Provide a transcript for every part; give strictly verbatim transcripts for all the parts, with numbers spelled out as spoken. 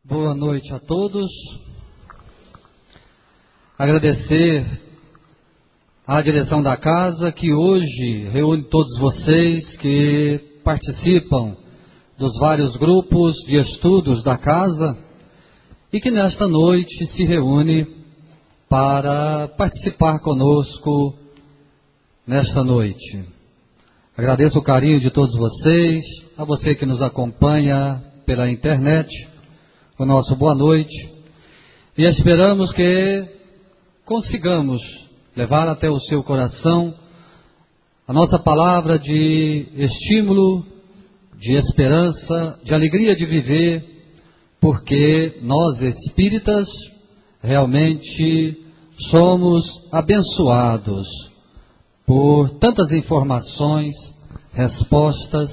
Boa noite a todos. Agradecer à direção da casa que hoje reúne todos vocês que participam dos vários grupos de estudos da casa e que nesta noite se reúne para participar conosco nesta noite. Agradeço o carinho de todos vocês, a você que nos acompanha pela internet, o nosso boa noite, e esperamos que consigamos levar até o seu coração a nossa palavra de estímulo, de esperança, de alegria de viver, porque nós espíritas realmente somos abençoados por tantas informações, respostas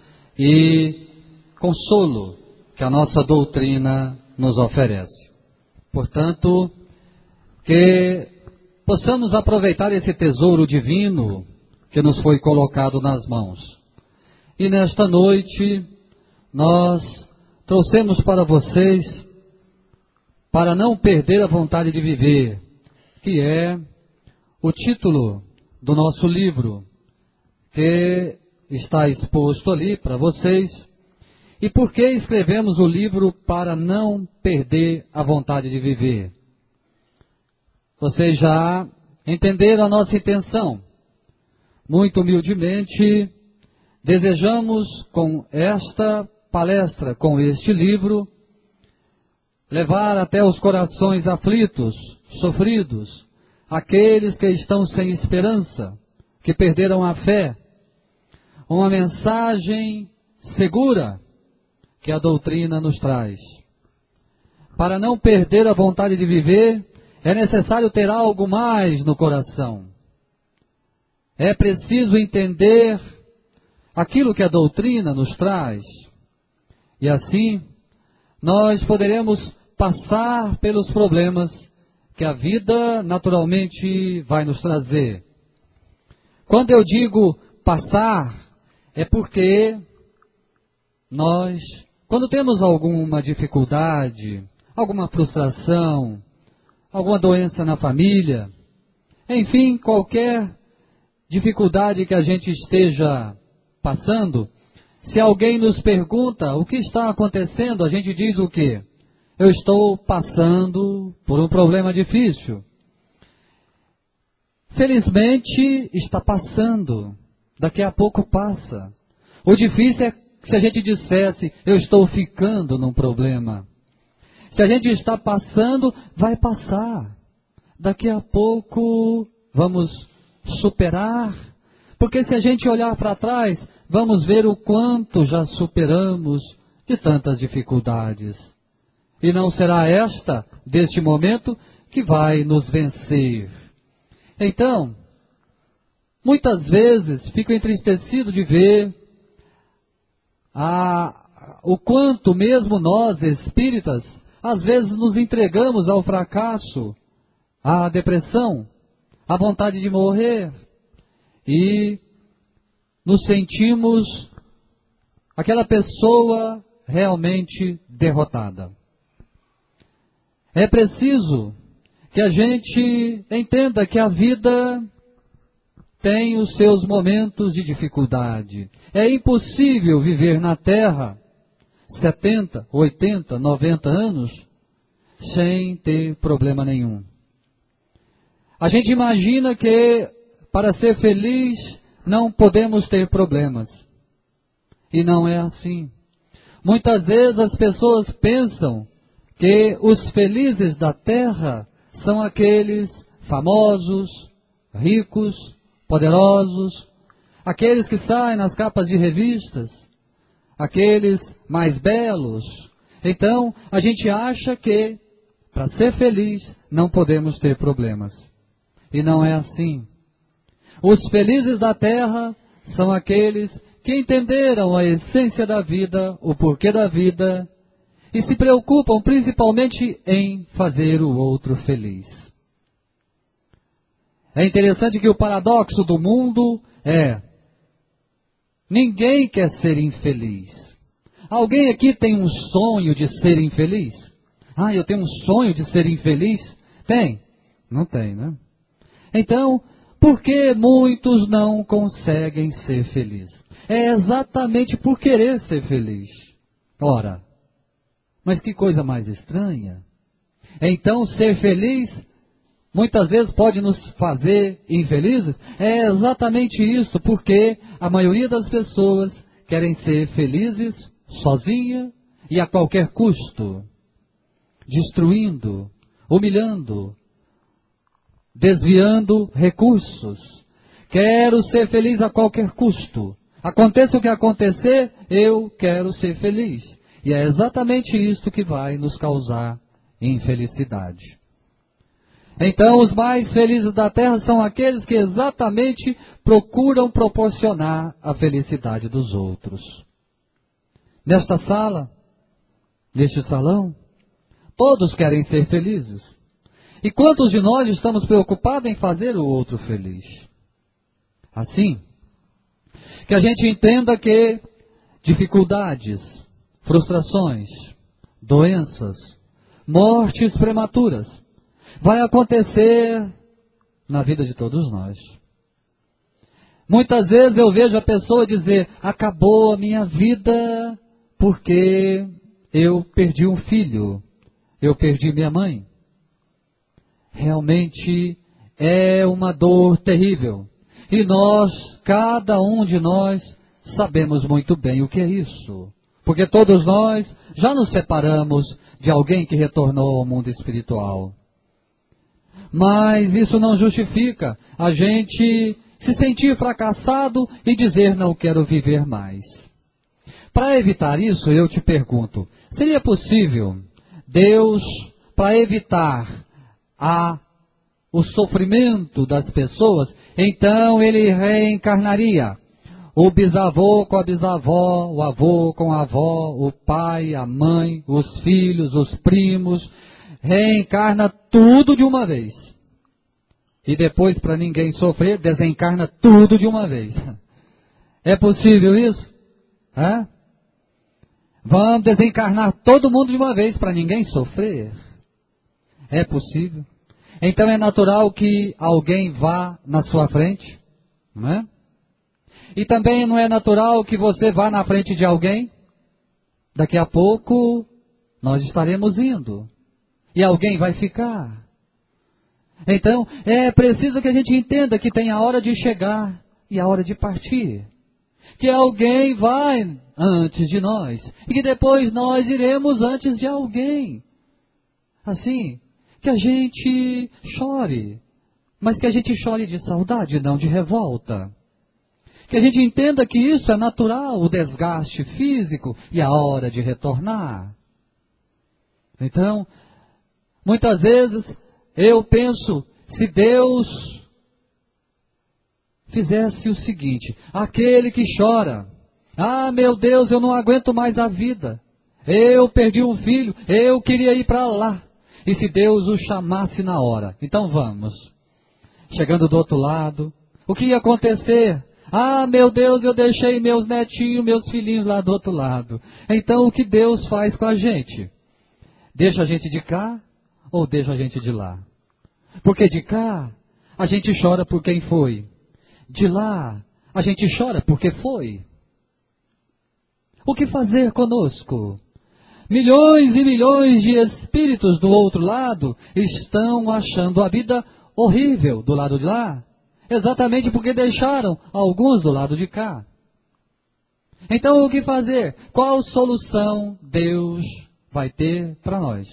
e consolo que a nossa doutrina nos oferece. Portanto, que possamos aproveitar esse tesouro divino que nos foi colocado nas mãos. E nesta noite, nós trouxemos para vocês, para não perder a vontade de viver, que é o título do nosso livro, que está exposto ali para vocês. E por que escrevemos o livro para não perder a vontade de viver? Vocês já entenderam a nossa intenção. Muito humildemente, desejamos com esta palestra, com este livro, levar até os corações aflitos, sofridos, aqueles que estão sem esperança, que perderam a fé, uma mensagem segura que a doutrina nos traz. Para não perder a vontade de viver, é necessário ter algo mais no coração. É preciso entender aquilo que a doutrina nos traz. E assim, nós poderemos passar pelos problemas que a vida naturalmente vai nos trazer. Quando eu digo passar, é porque nós, quando temos alguma dificuldade, alguma frustração, alguma doença na família, enfim, qualquer dificuldade que a gente esteja passando, se alguém nos pergunta o que está acontecendo, a gente diz o quê? Eu estou passando por um problema difícil. Felizmente está passando, daqui a pouco passa. O difícil é se a gente dissesse, eu estou ficando num problema. Se a gente está passando, vai passar. Daqui a pouco vamos superar. Porque se a gente olhar para trás, vamos ver o quanto já superamos de tantas dificuldades. E não será esta, deste momento, que vai nos vencer. Então, muitas vezes fico entristecido de ver a, o quanto mesmo nós, espíritas, às vezes nos entregamos ao fracasso, à depressão, à vontade de morrer, e nos sentimos aquela pessoa realmente derrotada. É preciso que a gente entenda que a vida tem os seus momentos de dificuldade. É impossível viver na Terra setenta, oitenta, noventa anos sem ter problema nenhum. A gente imagina que para ser feliz não podemos ter problemas. E não é assim. Muitas vezes as pessoas pensam que os felizes da Terra são aqueles famosos, ricos, poderosos, aqueles que saem nas capas de revistas, aqueles mais belos. Então, a gente acha que, para ser feliz, não podemos ter problemas. E não é assim. Os felizes da Terra são aqueles que entenderam a essência da vida, o porquê da vida, e se preocupam principalmente em fazer o outro feliz. É interessante que o paradoxo do mundo é: ninguém quer ser infeliz. Alguém aqui tem um sonho de ser infeliz? Ah, eu tenho um sonho de ser infeliz? Tem? Não tem, né? Então, por que muitos não conseguem ser felizes? É exatamente por querer ser feliz. Ora, mas que coisa mais estranha. Então, ser feliz muitas vezes pode nos fazer infelizes? É exatamente isso, porque a maioria das pessoas querem ser felizes sozinha e a qualquer custo, destruindo, humilhando, desviando recursos. Quero ser feliz a qualquer custo. Aconteça o que acontecer, eu quero ser feliz. E é exatamente isso que vai nos causar infelicidade. Então, os mais felizes da terra são aqueles que exatamente procuram proporcionar a felicidade dos outros. Nesta sala, neste salão, todos querem ser felizes. E quantos de nós estamos preocupados em fazer o outro feliz? Assim, que a gente entenda que dificuldades, frustrações, doenças, mortes prematuras, vai acontecer na vida de todos nós. Muitas vezes eu vejo a pessoa dizer, acabou a minha vida porque eu perdi um filho, eu perdi minha mãe. Realmente é uma dor terrível. E nós, cada um de nós, sabemos muito bem o que é isso. Porque todos nós já nos separamos de alguém que retornou ao mundo espiritual. Mas isso não justifica a gente se sentir fracassado e dizer não quero viver mais. Para evitar isso, eu te pergunto, seria possível Deus, para evitar a, o sofrimento das pessoas, então ele reencarnaria o bisavô com a bisavó, o avô com a avó, o pai, a mãe, os filhos, os primos, reencarna tudo de uma vez. E depois, para ninguém sofrer, desencarna tudo de uma vez. É possível isso? Hã? Vamos desencarnar todo mundo de uma vez, para ninguém sofrer. É possível. Então é natural que alguém vá na sua frente, não é? E também não é natural que você vá na frente de alguém. Daqui a pouco nós estaremos indo. E alguém vai ficar. Então é preciso que a gente entenda que tem a hora de chegar e a hora de partir. Que alguém vai antes de nós. E que depois nós iremos antes de alguém. Assim, que a gente chore. Mas que a gente chore de saudade, não de revolta. Que a gente entenda que isso é natural, o desgaste físico e a hora de retornar. Então, muitas vezes eu penso, se Deus fizesse o seguinte, aquele que chora, ah meu Deus, eu não aguento mais a vida, eu perdi um filho, eu queria ir para lá, e se Deus o chamasse na hora, então vamos, chegando do outro lado, o que ia acontecer? Ah, meu Deus, eu deixei meus netinhos, meus filhinhos lá do outro lado. Então, o que Deus faz com a gente? Deixa a gente de cá ou deixa a gente de lá? Porque de cá, a gente chora por quem foi. De lá, a gente chora porque foi. O que fazer conosco? Milhões e milhões de espíritos do outro lado estão achando a vida horrível do lado de lá. Exatamente porque deixaram alguns do lado de cá. Então o que fazer? Qual solução Deus vai ter para nós?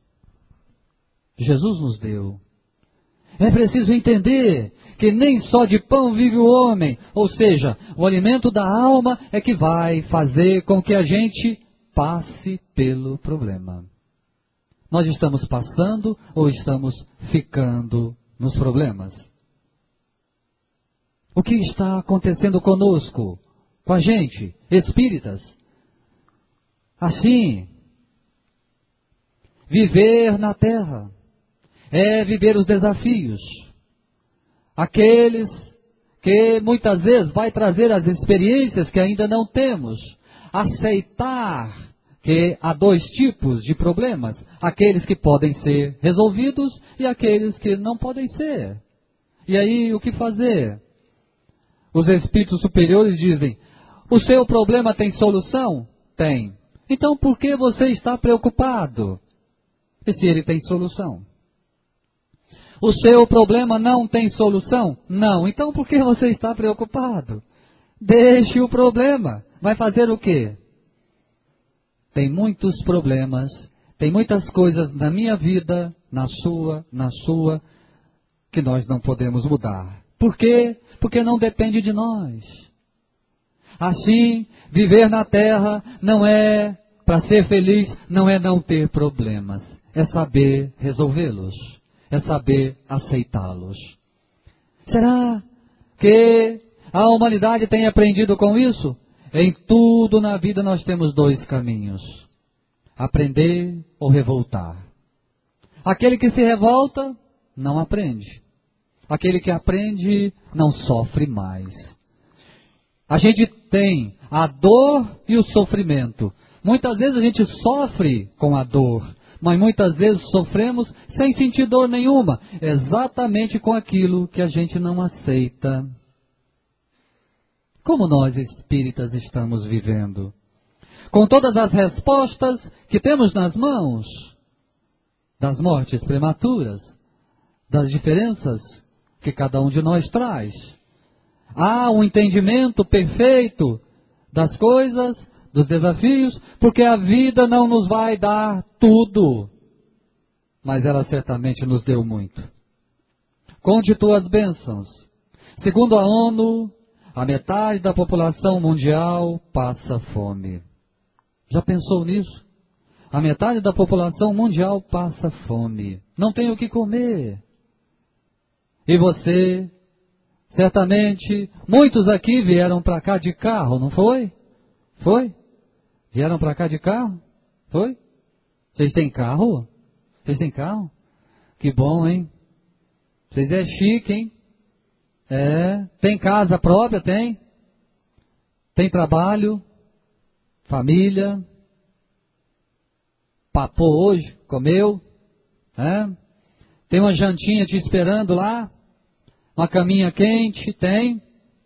Jesus nos deu. É preciso entender que nem só de pão vive o homem. Ou seja, o alimento da alma é que vai fazer com que a gente passe pelo problema. Nós estamos passando ou estamos ficando nos problemas? O que está acontecendo conosco, com a gente, espíritas? Assim, viver na terra é viver os desafios. Aqueles que muitas vezes vai trazer as experiências que ainda não temos. aceitar que há dois tipos de problemas, aqueles que podem ser resolvidos e aqueles que não podem ser. E aí, o que fazer? Os espíritos superiores dizem, o seu problema tem solução? Tem. Então, por que você está preocupado? E se ele tem solução? O seu problema não tem solução? Não. Então, por que você está preocupado? Deixe o problema. Vai fazer o quê? Tem muitos problemas, tem muitas coisas na minha vida, na sua, na sua, que nós não podemos mudar. Por quê? Porque não depende de nós. Assim, viver na terra não é, para ser feliz, não é não ter problemas. É saber resolvê-los. É saber aceitá-los. Será que a humanidade tem aprendido com isso? Em tudo na vida nós temos dois caminhos. Aprender ou revoltar. Aquele que se revolta, não aprende. Aquele que aprende, não sofre mais. A gente tem a dor e o sofrimento. Muitas vezes a gente sofre com a dor, mas muitas vezes sofremos sem sentir dor nenhuma, exatamente com aquilo que a gente não aceita. Como nós espíritas estamos vivendo? Com todas as respostas que temos nas mãos, das mortes prematuras, das diferenças que cada um de nós traz. Há um entendimento perfeito das coisas, dos desafios, porque a vida não nos vai dar tudo, mas ela certamente nos deu muito. Conte tuas bênçãos. Segundo a ONU, a metade da população mundial passa fome. Já pensou nisso? A metade da população mundial passa fome. Não tem o que comer. E você, certamente, muitos aqui vieram para cá de carro, não foi? Foi? Vieram para cá de carro? Foi? Vocês têm carro? Vocês têm carro? Que bom, hein? Vocês é chique, hein? É. Tem casa própria? Tem. Tem trabalho? Família? Papou hoje? Comeu? É? Tem uma jantinha te esperando lá? Uma caminha quente? Tem.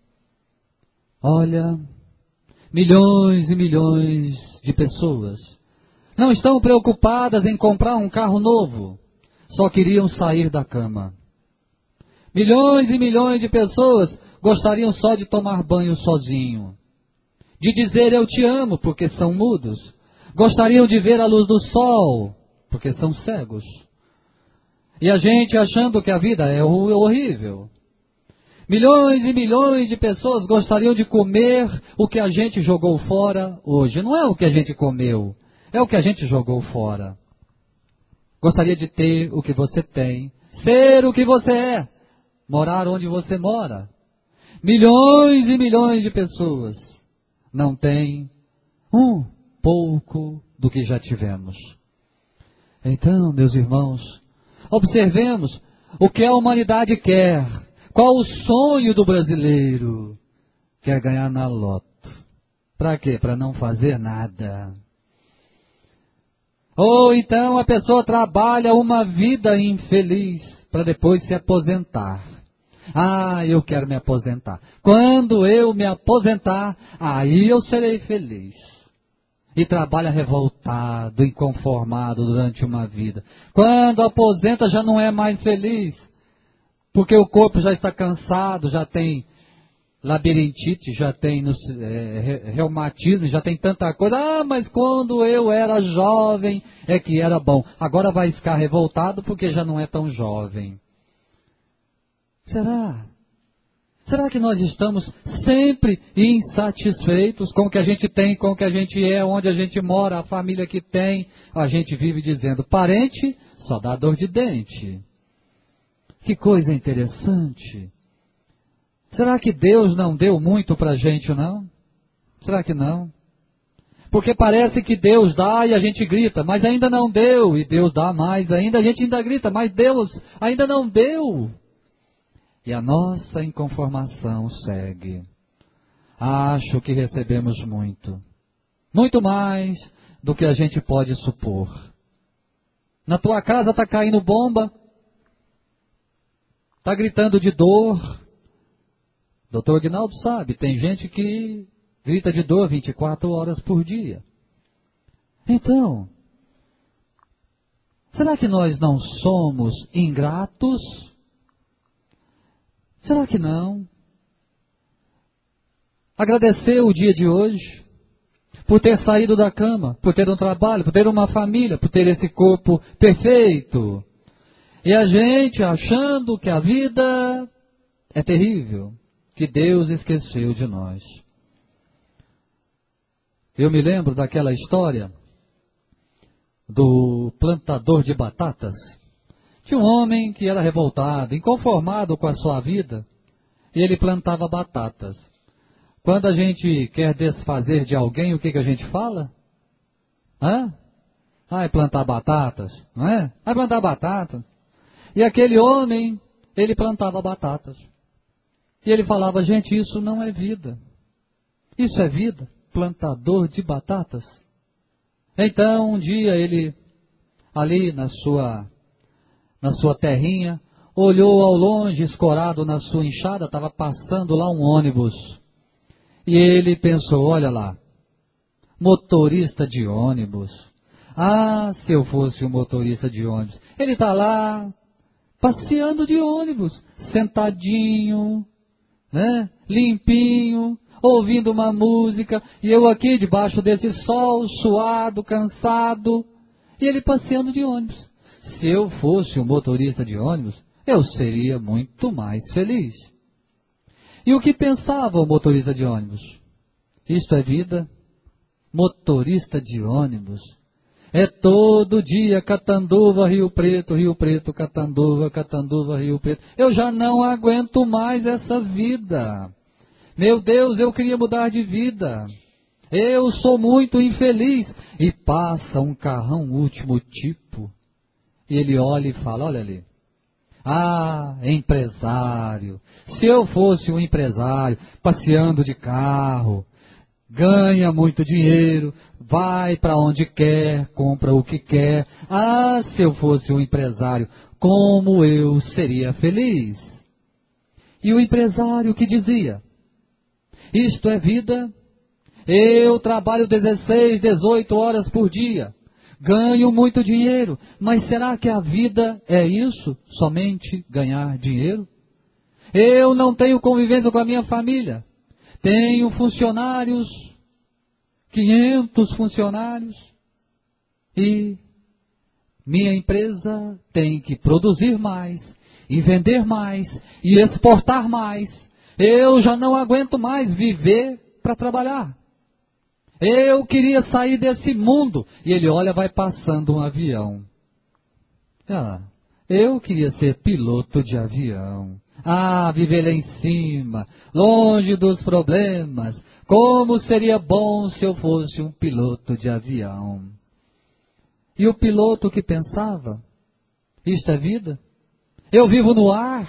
Olha, milhões e milhões de pessoas não estão preocupadas em comprar um carro novo, só queriam sair da cama. Milhões e milhões de pessoas gostariam só de tomar banho sozinho, de dizer eu te amo, porque são mudos. Gostariam de ver a luz do sol, porque são cegos. E a gente achando que a vida é horrível. Milhões e milhões de pessoas gostariam de comer o que a gente jogou fora hoje. Não é o que a gente comeu, é o que a gente jogou fora. Gostaria de ter o que você tem, ser o que você é, morar onde você mora. Milhões e milhões de pessoas não têm um pouco do que já tivemos. Então, meus irmãos, observemos o que a humanidade quer. Qual o sonho do brasileiro? Quer ganhar na loto. Para quê? Para não fazer nada. Ou então a pessoa trabalha uma vida infeliz para depois se aposentar. Ah, eu quero me aposentar. Quando eu me aposentar, aí eu serei feliz. E trabalha revoltado, inconformado durante uma vida. Quando aposenta já não é mais feliz. Porque o corpo já está cansado, já tem labirintite, já tem é, reumatismo, já tem tanta coisa. Ah, mas quando eu era jovem é que era bom. Agora vai ficar revoltado porque já não é tão jovem. Será? Será que nós estamos sempre insatisfeitos com o que a gente tem, com o que a gente é, onde a gente mora, a família que tem? A gente vive dizendo, parente só dá dor de dente. Que coisa interessante. Será que Deus não deu muito para a gente, não? Será que não? Porque parece que Deus dá e a gente grita, mas ainda não deu, e Deus dá mais ainda, a gente ainda grita, mas Deus ainda não deu. E a nossa inconformação segue. Acho que recebemos muito. Muito mais do que a gente pode supor. Na tua casa está caindo bomba, está gritando de dor. Doutor Aguinaldo sabe, tem gente que grita de dor vinte e quatro horas por dia. Então, será que nós não somos ingratos? Será que não? Agradecer o dia de hoje, por ter saído da cama, por ter um trabalho, por ter uma família, por ter esse corpo perfeito. E a gente achando que a vida é terrível, que Deus esqueceu de nós. Eu me lembro daquela história do plantador de batatas. Tinha um homem que era revoltado, inconformado com a sua vida, e ele plantava batatas. Quando a gente quer desfazer de alguém, o que, que a gente fala? Hã? Vai plantar batatas, não é? Vai plantar batatas. E aquele homem, ele plantava batatas. E ele falava, gente, isso não é vida. Isso é vida? Plantador de batatas. Então, um dia ele, ali na sua, na sua terrinha, olhou ao longe, escorado na sua enxada, estava passando lá um ônibus. E ele pensou, olha lá, motorista de ônibus. Ah, se eu fosse um motorista de ônibus. Ele está lá, passeando de ônibus, sentadinho, né, limpinho, ouvindo uma música, e eu aqui debaixo desse sol, suado, cansado, e ele passeando de ônibus. Se eu fosse um motorista de ônibus, eu seria muito mais feliz. E o que pensava o motorista de ônibus? Isto é vida? Motorista de ônibus é todo dia Catanduva, Rio Preto, Rio Preto, Catanduva, Catanduva, Rio Preto. Eu já não aguento mais essa vida. Meu Deus, eu queria mudar de vida. Eu sou muito infeliz. E passa um carrão último tipo. E ele olha e fala, olha ali. Ah, empresário. Se eu fosse um empresário, passeando de carro, ganha muito dinheiro, vai para onde quer, compra o que quer. Ah, se eu fosse um empresário, como eu seria feliz. E o empresário que dizia, isto é vida, eu trabalho dezesseis, dezoito horas por dia, ganho muito dinheiro, mas será que a vida é isso? Somente ganhar dinheiro? Eu não tenho convivência com a minha família, tenho funcionários, quinhentos funcionários, e minha empresa tem que produzir mais, e vender mais, e exportar mais. Eu já não aguento mais viver para trabalhar. Eu queria sair desse mundo. E ele olha, vai passando um avião. Ah, eu queria ser piloto de avião. Ah, viver lá em cima, longe dos problemas. Como seria bom se eu fosse um piloto de avião. E o piloto que pensava, isto é vida? Eu vivo no ar.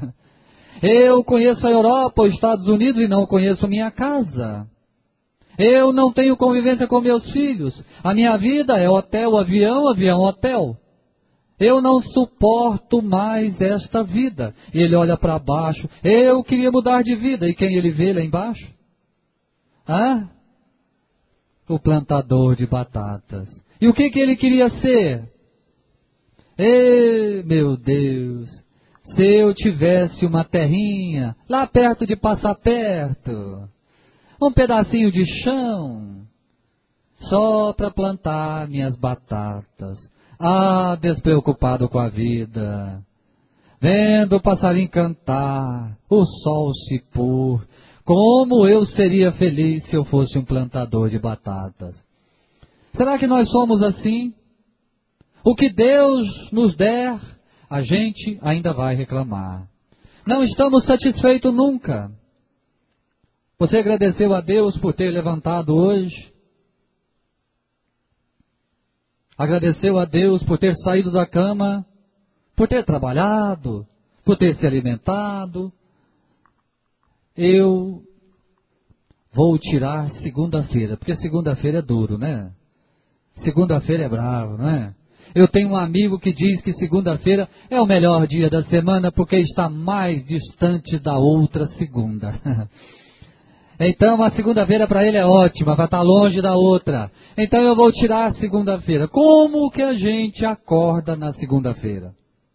Eu conheço a Europa, os Estados Unidos e não conheço minha casa. Eu não tenho convivência com meus filhos. A minha vida é hotel, avião, avião, hotel. Eu não suporto mais esta vida. E ele olha para baixo. Eu queria mudar de vida. E quem ele vê lá embaixo? Ah? O plantador de batatas. E o que, que ele queria ser? Ei, meu Deus! Se eu tivesse uma terrinha lá perto de Passar Perto, um pedacinho de chão, só para plantar minhas batatas. Ah, despreocupado com a vida, vendo o passarinho cantar, o sol se pôr, como eu seria feliz se eu fosse um plantador de batatas. Será que nós somos assim? O que Deus nos der, a gente ainda vai reclamar. Não estamos satisfeitos nunca. Você agradeceu a Deus por ter levantado hoje? Agradeceu a Deus por ter saído da cama? Por ter trabalhado? Por ter se alimentado? Eu vou tirar segunda-feira, porque segunda-feira é duro, né? Segunda-feira é bravo, não é? Eu tenho um amigo que diz que segunda-feira é o melhor dia da semana porque está mais distante da outra segunda. Então a segunda-feira para ele é ótima, vai estar longe da outra. Então eu vou tirar a segunda-feira. Como que a gente acorda na segunda-feira?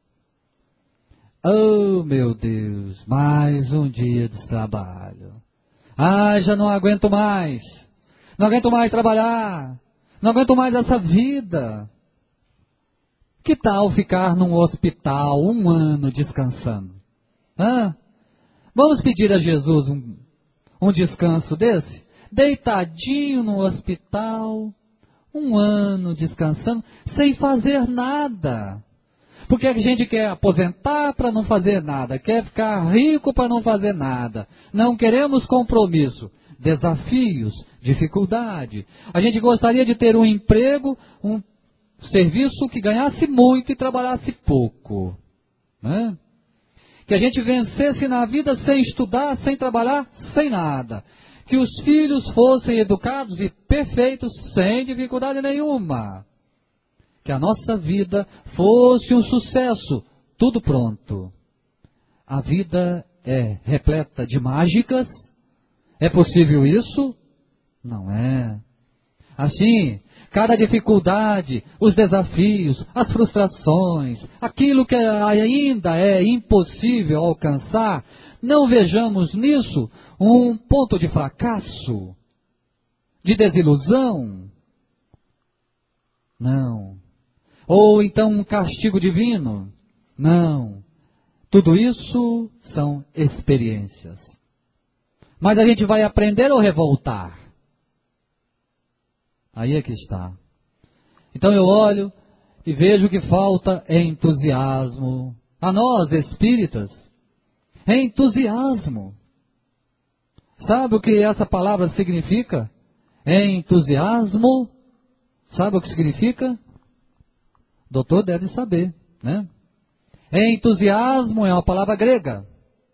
Oh, meu Deus, mais um dia de trabalho. Ah, já não aguento mais. Não aguento mais trabalhar. Não aguento mais essa vida. Que tal ficar num hospital um ano descansando? Hã? Vamos pedir a Jesus um, um descanso desse? Deitadinho no hospital, um ano descansando, sem fazer nada. Porque a gente quer aposentar para não fazer nada, quer ficar rico para não fazer nada. Não queremos compromisso, desafios, dificuldade. A gente gostaria de ter um emprego, um serviço que ganhasse muito e trabalhasse pouco, né? Que a gente vencesse na vida sem estudar, sem trabalhar, sem nada. Que os filhos fossem educados e perfeitos, sem dificuldade nenhuma. Que a nossa vida fosse um sucesso, tudo pronto. A vida é repleta de mágicas? É possível isso? Não é. Assim, cada dificuldade, os desafios, as frustrações, aquilo que ainda é impossível alcançar, não vejamos nisso um ponto de fracasso, de desilusão. Não. Ou então um castigo divino. Não. Tudo isso são experiências. Mas a gente vai aprender ou revoltar? Aí é que está. Então eu olho e vejo que falta entusiasmo. A nós, espíritas, entusiasmo. Sabe o que essa palavra significa? Entusiasmo. Sabe o que significa? O doutor deve saber, né? Entusiasmo é uma palavra grega.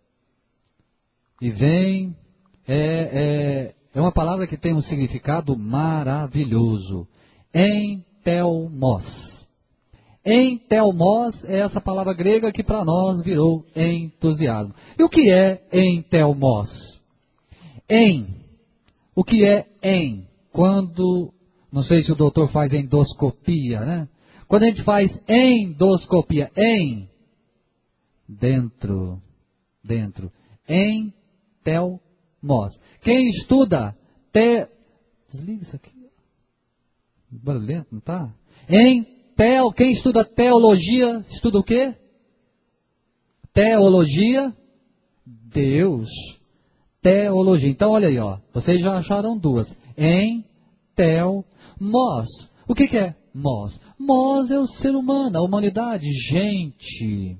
E vem, é, é, é uma palavra que tem um significado maravilhoso. Entelmos. Entelmos é essa palavra grega que para nós virou entusiasmo. E o que é entelmos? Em. O que é em? Quando, não sei se o doutor faz endoscopia, né? Quando a gente faz endoscopia, em, dentro, dentro, entelmos. Quem estuda, te, desliga isso aqui, barulhento, não tá? Entel, quem estuda teologia, estuda o quê? Teologia, Deus, teologia. Então olha aí, ó, vocês já acharam duas, entelmos. O que que é mos? Mos é o ser humano, a humanidade, gente.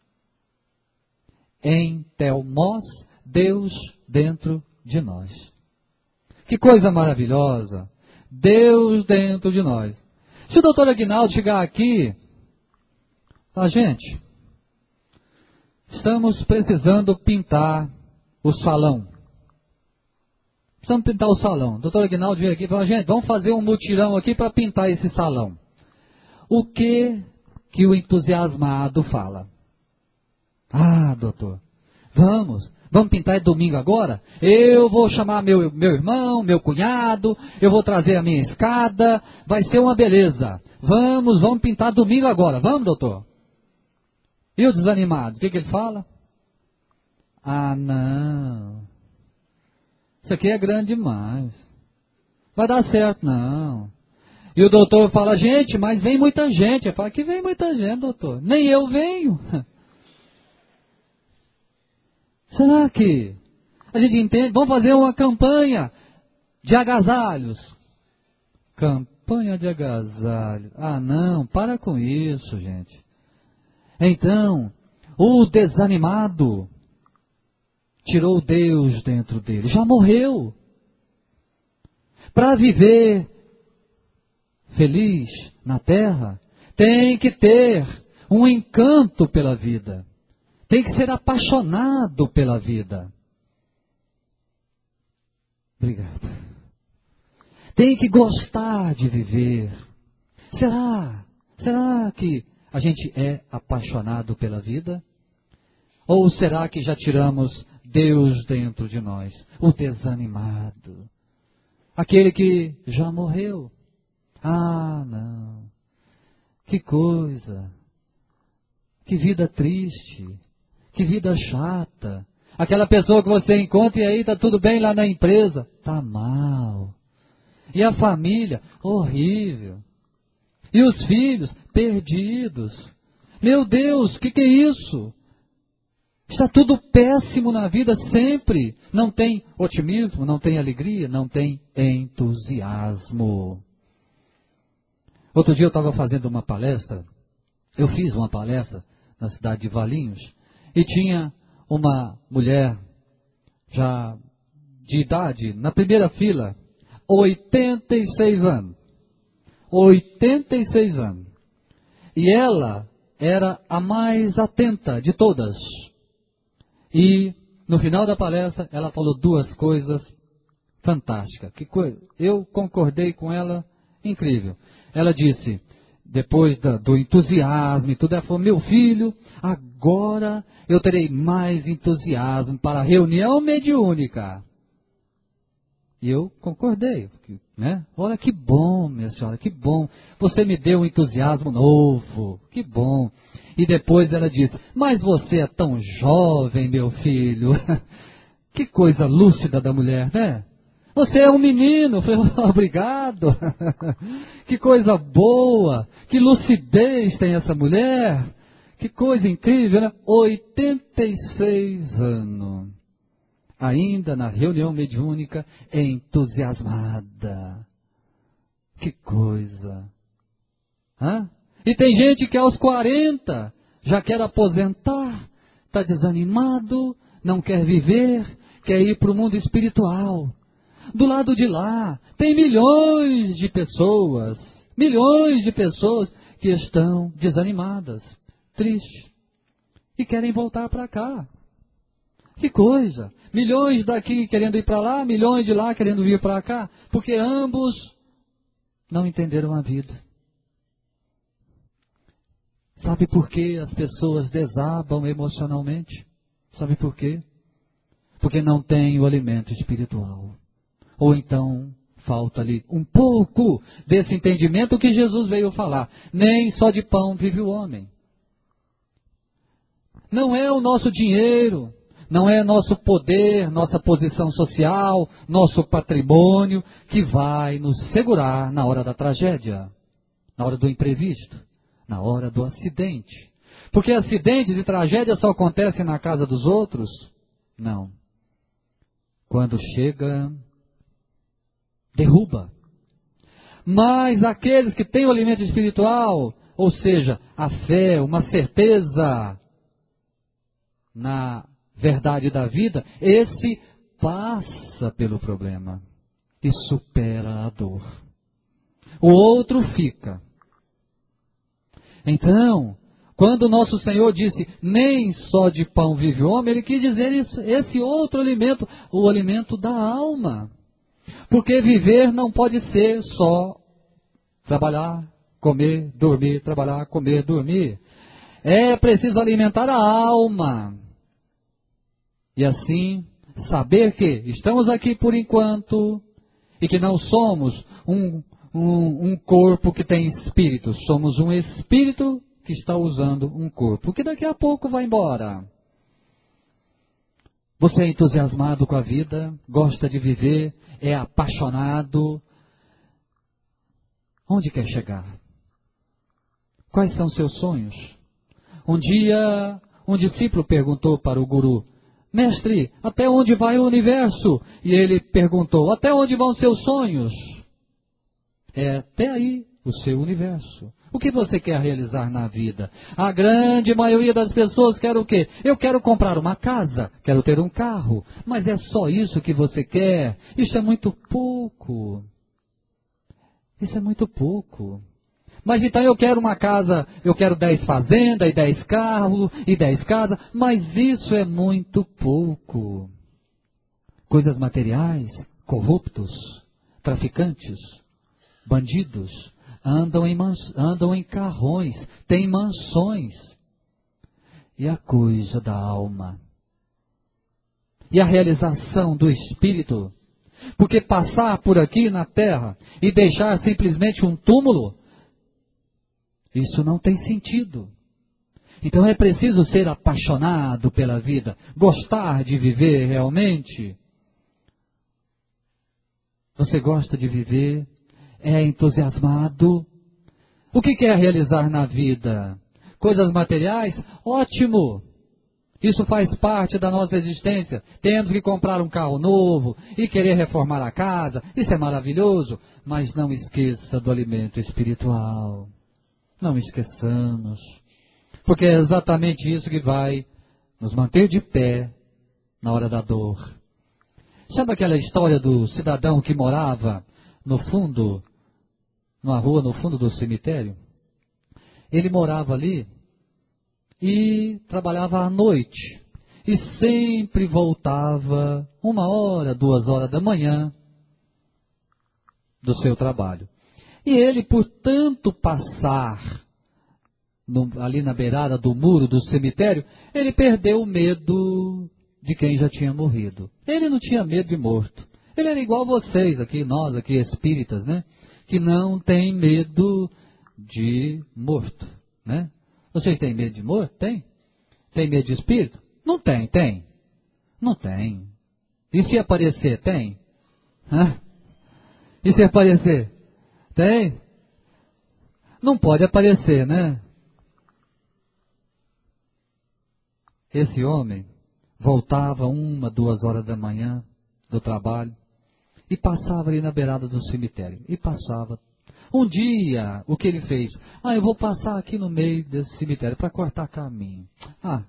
Entelmos, Deus dentro de nós. Que coisa maravilhosa. Deus dentro de nós. Se o doutor Aguinaldo chegar aqui, a gente, estamos precisando pintar o salão. Precisamos pintar o salão. O doutor Aguinaldo veio aqui e falou, gente, vamos fazer um mutirão aqui para pintar esse salão. O que que o entusiasmado fala? Ah, doutor, vamos, vamos pintar é domingo agora? Eu vou chamar meu, meu irmão, meu cunhado, eu vou trazer a minha escada, vai ser uma beleza. Vamos, vamos pintar domingo agora, vamos, doutor? E o desanimado, o que que ele fala? Ah, não. Isso aqui é grande demais. Vai dar certo, não. E o doutor fala, gente, mas vem muita gente. Eu falo, que vem muita gente, doutor. Nem eu venho. Será que a gente entende? Vamos fazer uma campanha de agasalhos. Campanha de agasalhos. Ah, não, para com isso, gente. Então, o desanimado tirou Deus dentro dele. Já morreu. Para viver feliz na terra, tem que ter um encanto pela vida. Tem que ser apaixonado pela vida. Obrigado. Tem que gostar de viver. Será? Será que a gente é apaixonado pela vida? Ou será que já tiramos Deus dentro de nós? O desanimado. Aquele que já morreu. Ah, não. Que coisa. Que vida triste. Que vida chata. Aquela pessoa que você encontra e aí está tudo bem lá na empresa. Está mal. E a família? Horrível. E os filhos? Perdidos. Meu Deus, o que, que é isso? Está tudo péssimo na vida sempre. Não tem otimismo, não tem alegria, não tem entusiasmo. Outro dia eu estava fazendo uma palestra. Eu fiz uma palestra na cidade de Valinhos. E tinha uma mulher já de idade, na primeira fila, oitenta e seis anos. oitenta e seis anos. E ela era a mais atenta de todas. E no final da palestra ela falou duas coisas fantásticas. Que coisa, eu concordei com ela, incrível. Ela disse, depois da, do entusiasmo e tudo, ela falou, meu filho, agora eu terei mais entusiasmo para a reunião mediúnica. E eu concordei, né? Olha que bom, minha senhora, que bom. Você me deu um entusiasmo novo, que bom. E depois ela disse, mas você é tão jovem, meu filho. Que coisa lúcida da mulher, né? Você é um menino. Eu falei, obrigado. Que coisa boa, que lucidez tem essa mulher. Que coisa incrível, né? oitenta e seis anos. Ainda na reunião mediúnica, entusiasmada. Que coisa. Hã? E tem gente que aos quarenta já quer aposentar, está desanimado, não quer viver, quer ir para o mundo espiritual. Do lado de lá, tem milhões de pessoas, milhões de pessoas que estão desanimadas, tristes, e querem voltar para cá. Que coisa! Milhões daqui querendo ir para lá, milhões de lá querendo vir para cá, porque ambos não entenderam a vida. Sabe por que as pessoas desabam emocionalmente? Sabe por quê? Porque não tem o alimento espiritual. Ou então falta ali um pouco desse entendimento que Jesus veio falar. Nem só de pão vive o homem. Não é o nosso dinheiro, não é nosso poder, nossa posição social, nosso patrimônio que vai nos segurar na hora da tragédia, na hora do imprevisto, na hora do acidente. Porque acidentes e tragédias só acontecem na casa dos outros? Não. Quando chega, derruba. Mas aqueles que têm o alimento espiritual, ou seja, a fé, uma certeza na verdade da vida, esse passa pelo problema e supera a dor. O outro fica. Então, quando o nosso Senhor disse, nem só de pão vive o homem, Ele quis dizer isso, esse outro alimento, o alimento da alma. Porque viver não pode ser só trabalhar, comer, dormir, trabalhar, comer, dormir. É preciso alimentar a alma. E assim, saber que estamos aqui por enquanto e que não somos um, um, um corpo que tem espírito. Somos um espírito que está usando um corpo, que daqui a pouco vai embora. Você é entusiasmado com a vida, gosta de viver, é apaixonado. Onde quer chegar? Quais são seus sonhos? Um dia, um discípulo perguntou para o guru, mestre, até onde vai o universo? E ele perguntou, até onde vão seus sonhos? É até aí o seu universo. O que você quer realizar na vida? A grande maioria das pessoas quer o quê? Eu quero comprar uma casa, quero ter um carro. Mas é só isso que você quer? Isso é muito pouco. Isso é muito pouco. Mas então eu quero uma casa, eu quero dez fazendas, e dez carros, e dez casas, mas isso é muito pouco. Coisas materiais corruptos, traficantes, bandidos, andam em, mans, andam em carrões, têm mansões. E a coisa da alma, e a realização do espírito, porque passar por aqui na terra e deixar simplesmente um túmulo, isso não tem sentido. Então é preciso ser apaixonado pela vida, gostar de viver realmente. Você gosta de viver? É entusiasmado? O que quer realizar na vida? Coisas materiais? Ótimo! Isso faz parte da nossa existência. Temos que comprar um carro novo e querer reformar a casa. Isso é maravilhoso. Mas não esqueça do alimento espiritual. Não esqueçamos. Porque é exatamente isso que vai nos manter de pé na hora da dor. Sabe aquela história do cidadão que morava no fundo, numa rua no fundo do cemitério? Ele morava ali e trabalhava à noite. E sempre voltava uma hora, duas horas da manhã do seu trabalho. E ele, por tanto passar no, ali na beirada do muro do cemitério, ele perdeu o medo de quem já tinha morrido. Ele não tinha medo de morto. Ele era igual a vocês aqui, nós aqui espíritas, né? Que não tem medo de morto, né? Vocês têm medo de morto? Tem? Tem medo de espírito? Não tem, tem. Não tem. E se aparecer? Tem? Hã? E se aparecer? Tem? Não pode aparecer, né? Esse homem voltava uma, duas horas da manhã do trabalho e passava ali na beirada do cemitério. E passava. Um dia, o que ele fez? Ah, eu vou passar aqui no meio desse cemitério para cortar caminho. Ah,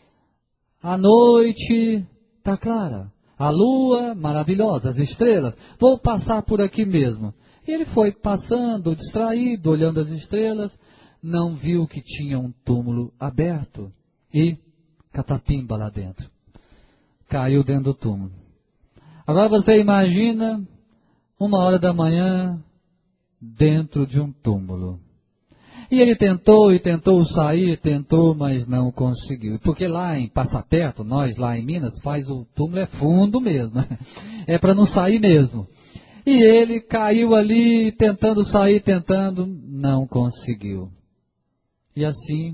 a noite está clara. A lua maravilhosa, as estrelas. Vou passar por aqui mesmo. E ele foi passando, distraído, olhando as estrelas. Não viu que tinha um túmulo aberto. E catapimba lá dentro. Caiu dentro do túmulo. Agora você imagina uma hora da manhã dentro de um túmulo. E ele tentou e tentou sair, tentou, mas não conseguiu. Porque lá em Passaperto, nós lá em Minas, faz o túmulo é fundo mesmo. É para não sair mesmo. E ele caiu ali, tentando sair, tentando, não conseguiu. E assim,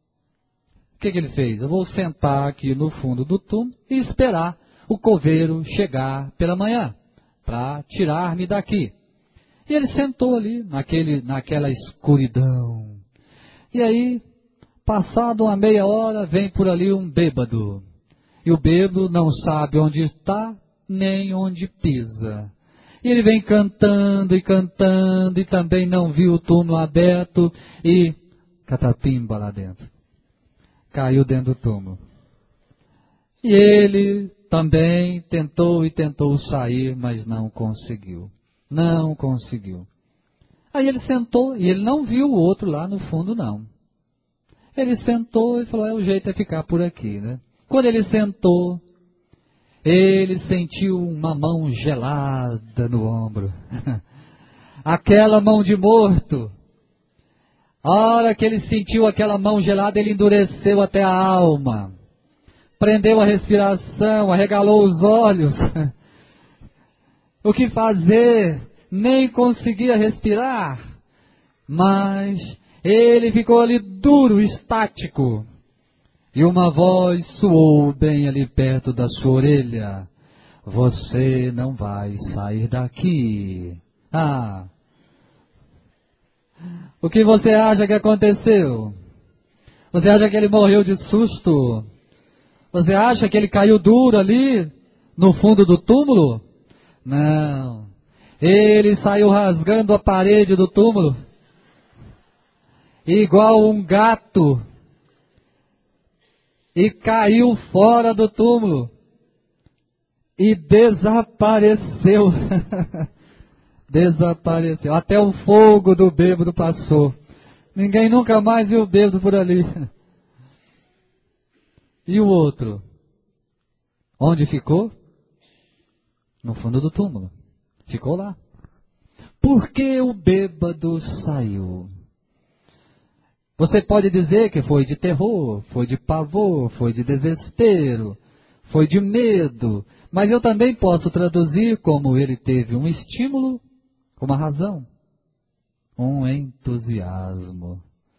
o que, que ele fez? Eu vou sentar aqui no fundo do túmulo e esperar o coveiro chegar pela manhã, para tirar-me daqui. E ele sentou ali, naquele, naquela escuridão. E aí, passado uma meia hora, vem por ali um bêbado. E o bêbado não sabe onde está, nem onde pisa. E ele vem cantando e cantando, e também não viu o túmulo aberto, e catapimba lá dentro. Caiu dentro do túmulo. E ele também tentou e tentou sair, mas não conseguiu. Não conseguiu. Aí ele sentou, e ele não viu o outro lá no fundo, não. Ele sentou e falou, é, o jeito é ficar por aqui, né? Quando ele sentou, ele sentiu uma mão gelada no ombro. Aquela mão de morto. A hora que ele sentiu aquela mão gelada, ele endureceu até a alma. Prendeu a respiração, arregalou os olhos. O que fazer? Nem conseguia respirar. Mas ele ficou ali duro, estático. E uma voz soou bem ali perto da sua orelha. Você não vai sair daqui. Ah! O que você acha que aconteceu? Você acha que ele morreu de susto? Você acha que ele caiu duro ali, no fundo do túmulo? Não. Ele saiu rasgando a parede do túmulo, igual um gato, e caiu fora do túmulo, e desapareceu. Desapareceu. Até o fogo do bêbado passou. Ninguém nunca mais viu o bêbado por ali. E o outro? Onde ficou? no fundo do túmulo. Ficou lá. Porque o bêbado saiu. Você pode dizer que foi de terror, foi de pavor, foi de desespero, foi de medo, mas eu também posso traduzir como ele teve um estímulo, uma razão, um entusiasmo.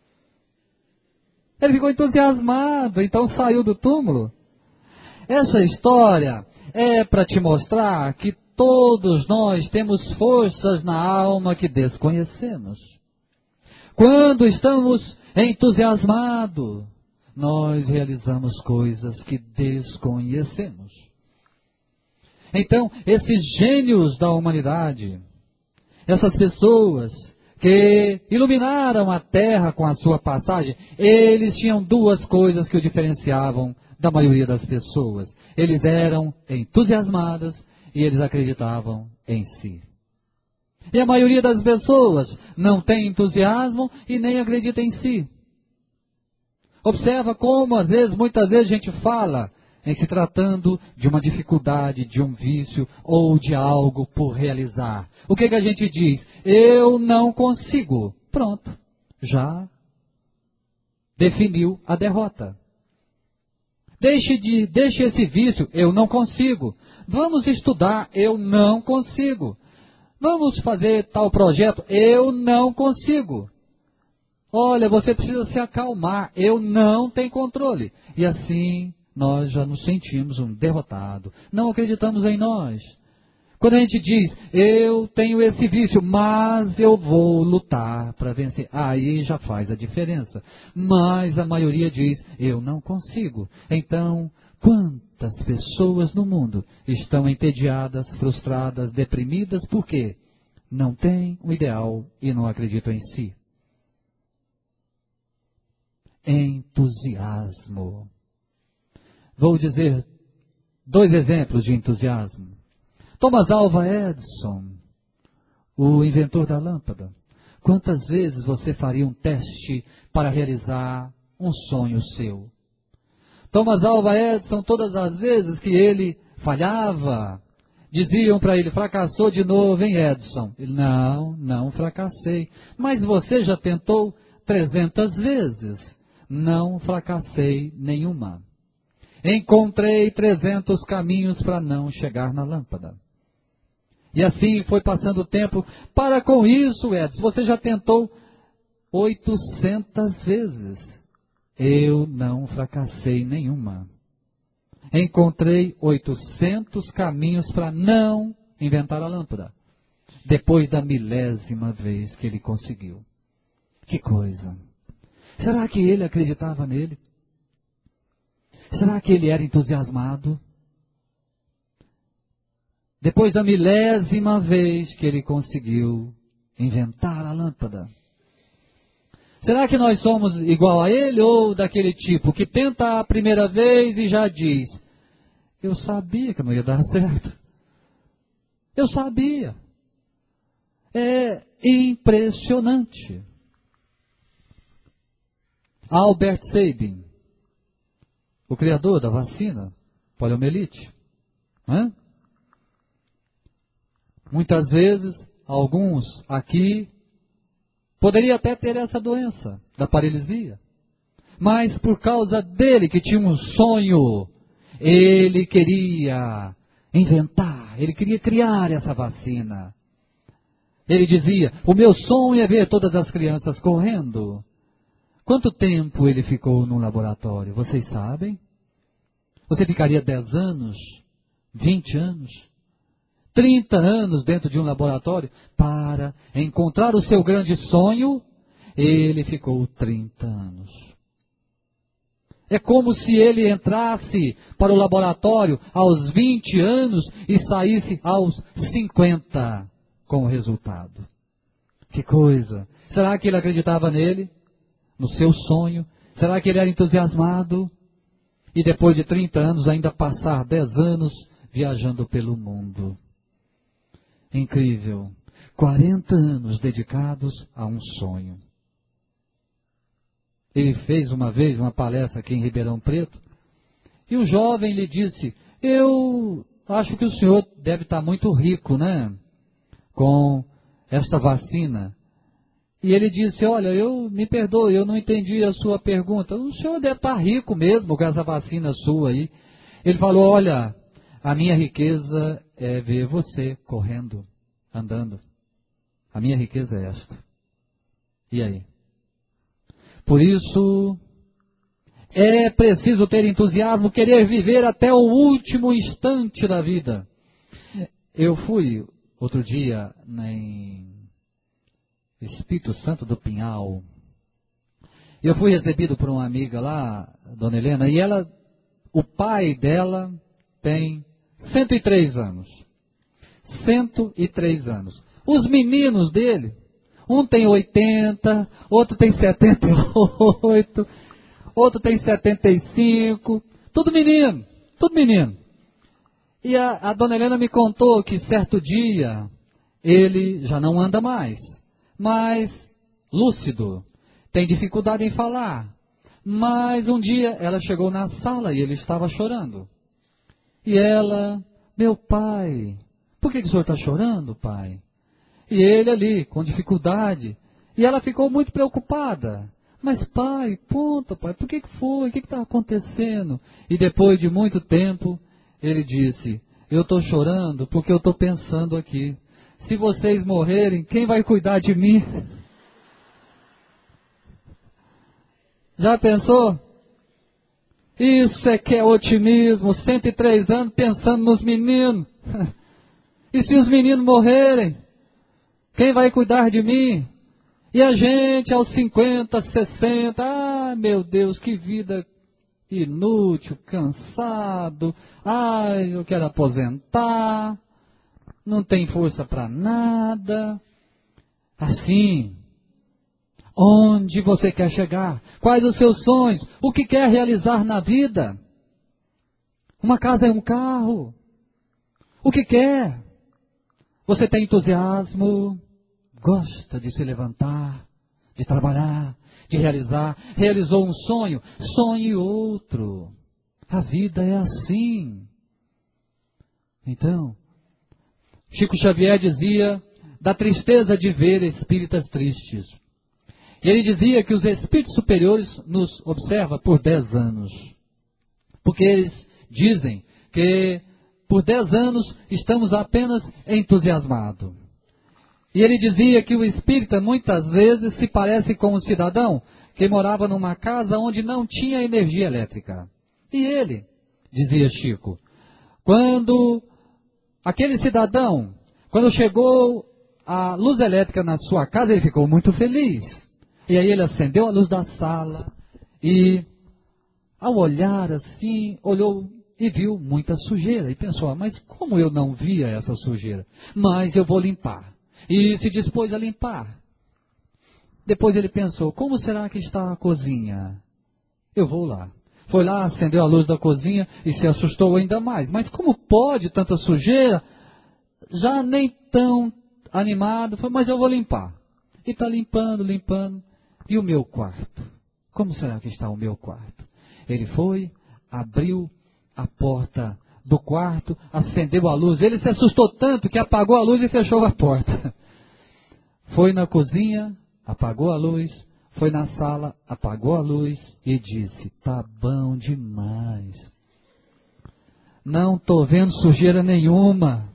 Ele ficou entusiasmado, então saiu do túmulo. Essa história é para te mostrar que todos nós temos forças na alma que desconhecemos. Quando estamos entusiasmados, nós realizamos coisas que desconhecemos. Então, esses gênios da humanidade, essas pessoas que iluminaram a Terra com a sua passagem, eles tinham duas coisas que o diferenciavam da maioria das pessoas. Eles eram entusiasmados e eles acreditavam em si. E a maioria das pessoas não tem entusiasmo e nem acredita em si. Observa como, às vezes, muitas vezes a gente fala em se tratando de uma dificuldade, de um vício ou de algo por realizar. O que que a gente diz? Eu não consigo. Pronto, já definiu a derrota. Deixe, de, deixe esse vício, eu não consigo. Vamos estudar, eu não consigo. Vamos fazer tal projeto, eu não consigo. Olha, você precisa se acalmar, eu não tenho controle. E assim nós já nos sentimos um derrotado, não acreditamos em nós. Quando a gente diz, eu tenho esse vício, mas eu vou lutar para vencer, aí já faz a diferença. Mas a maioria diz, eu não consigo. Então, quantas pessoas no mundo estão entediadas, frustradas, deprimidas, por quê? Não têm o ideal e não acreditam em si. Entusiasmo. Vou dizer dois exemplos de entusiasmo. Thomas Alva Edison, o inventor da lâmpada. Quantas vezes você faria um teste para realizar um sonho seu? Thomas Alva Edison, todas as vezes que ele falhava, diziam para ele, fracassou de novo, hein, Edison? Ele, não, não fracassei. Mas você já tentou trezentas vezes? Não fracassei nenhuma. Encontrei trezentos caminhos para não chegar na lâmpada. E assim foi passando o tempo. Para com isso, Edson, você já tentou oitocentas vezes. Eu não fracassei nenhuma. Encontrei oitocentos caminhos para não inventar a lâmpada. Depois da milésima vez que ele conseguiu. Que coisa! Será que ele acreditava nele? Será que ele era entusiasmado? Depois da milésima vez que ele conseguiu inventar a lâmpada. Será que nós somos igual a ele ou daquele tipo que tenta a primeira vez e já diz, eu sabia que não ia dar certo. Eu sabia. É impressionante. Albert Sabin, o criador da vacina, poliomielite. Hã? Muitas vezes, alguns aqui poderia até ter essa doença da paralisia. Mas por causa dele, que tinha um sonho, ele queria inventar, ele queria criar essa vacina. Ele dizia, o meu sonho é ver todas as crianças correndo. Quanto tempo ele ficou no laboratório? Vocês sabem? Você ficaria dez anos, vinte anos, trinta anos dentro de um laboratório para encontrar o seu grande sonho? Ele ficou trinta anos. É como se ele entrasse para o laboratório aos vinte anos e saísse aos cinquenta com o resultado. Que coisa! Será que ele acreditava nele? No seu sonho? Será que ele era entusiasmado? E depois de trinta anos ainda passar dez anos viajando pelo mundo. Incrível. quarenta anos dedicados a um sonho. Ele fez uma vez uma palestra aqui em Ribeirão Preto, e o jovem lhe disse, eu acho que o senhor deve estar muito rico, né? Com esta vacina. E ele disse, olha, eu me perdoe, eu não entendi a sua pergunta. O senhor deve estar rico mesmo com essa vacina sua aí. Ele falou, olha, a minha riqueza é ver você correndo, andando. A minha riqueza é esta. E aí? Por isso, é preciso ter entusiasmo, querer viver até o último instante da vida. Eu fui outro dia em Espírito Santo do Pinhal. Eu fui recebido por uma amiga lá, Dona Helena, e ela, o pai dela tem cento e três anos. cento e três anos. Os meninos dele, um tem oitenta, outro tem setenta e oito, outro tem setenta e cinco, tudo menino, tudo menino. E a, a Dona Helena me contou que certo dia ele já não anda mais, mas lúcido, tem dificuldade em falar. Mas um dia ela chegou na sala e ele estava chorando. E ela, meu pai, por que, que o senhor está chorando, pai? E ele ali, com dificuldade. E ela ficou muito preocupada. Mas pai, ponta, pai, por que, que foi? O que está acontecendo? E depois de muito tempo, ele disse, eu estou chorando porque eu estou pensando aqui. Se vocês morrerem, quem vai cuidar de mim? Já pensou? Isso é que é otimismo, cento e três anos pensando nos meninos. E se os meninos morrerem, quem vai cuidar de mim? E a gente aos cinquenta, sessenta, ah, meu Deus, que vida inútil, cansado, ai, eu quero aposentar, não tem força para nada. Assim, onde você quer chegar? Quais os seus sonhos? O que quer realizar na vida? Uma casa é um carro. O que quer? Você tem entusiasmo? Gosta de se levantar, de trabalhar, de realizar? Realizou um sonho? Sonhe outro. A vida é assim. Então, Chico Xavier dizia da tristeza de ver espíritas tristes. E ele dizia que os espíritos superiores nos observam por dez anos. Porque eles dizem que por dez anos estamos apenas entusiasmados. E ele dizia que o espírita muitas vezes se parece com um cidadão que morava numa casa onde não tinha energia elétrica. E ele, dizia Chico, quando aquele cidadão, quando chegou a luz elétrica na sua casa, ele ficou muito feliz. E aí ele acendeu a luz da sala e, ao olhar assim, olhou e viu muita sujeira. E pensou, ah, mas como eu não via essa sujeira? Mas eu vou limpar. E se dispôs a limpar. Depois ele pensou, como será que está a cozinha? Eu vou lá. Foi lá, acendeu a luz da cozinha e se assustou ainda mais. Mas como pode tanta sujeira? Já nem tão animado, foi, mas eu vou limpar. E está limpando, limpando. E o meu quarto? Como será que está o meu quarto? Ele foi, abriu a porta do quarto, acendeu a luz. Ele se assustou tanto que apagou a luz e fechou a porta. Foi na cozinha, apagou a luz. Foi na sala, apagou a luz e disse, tá bom demais. Não estou vendo sujeira nenhuma.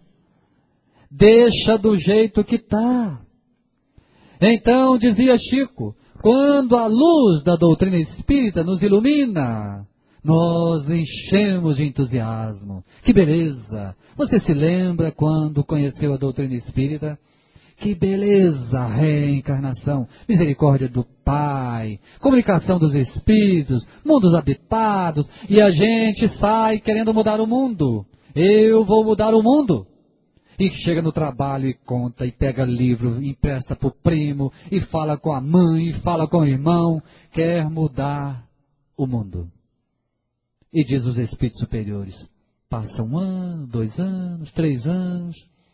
Deixa do jeito que está. Então, dizia Chico, quando a luz da doutrina espírita nos ilumina, nós enchemos de entusiasmo. Que beleza! Você se lembra quando conheceu a doutrina espírita? Que beleza! Reencarnação, misericórdia do Pai, comunicação dos espíritos, mundos habitados, e a gente sai querendo mudar o mundo. Eu vou mudar o mundo. E chega no trabalho e conta, e pega livro, empresta para o primo, e fala com a mãe, e fala com o irmão, quer mudar o mundo. E diz os espíritos superiores, passa um ano, dois anos, três anos,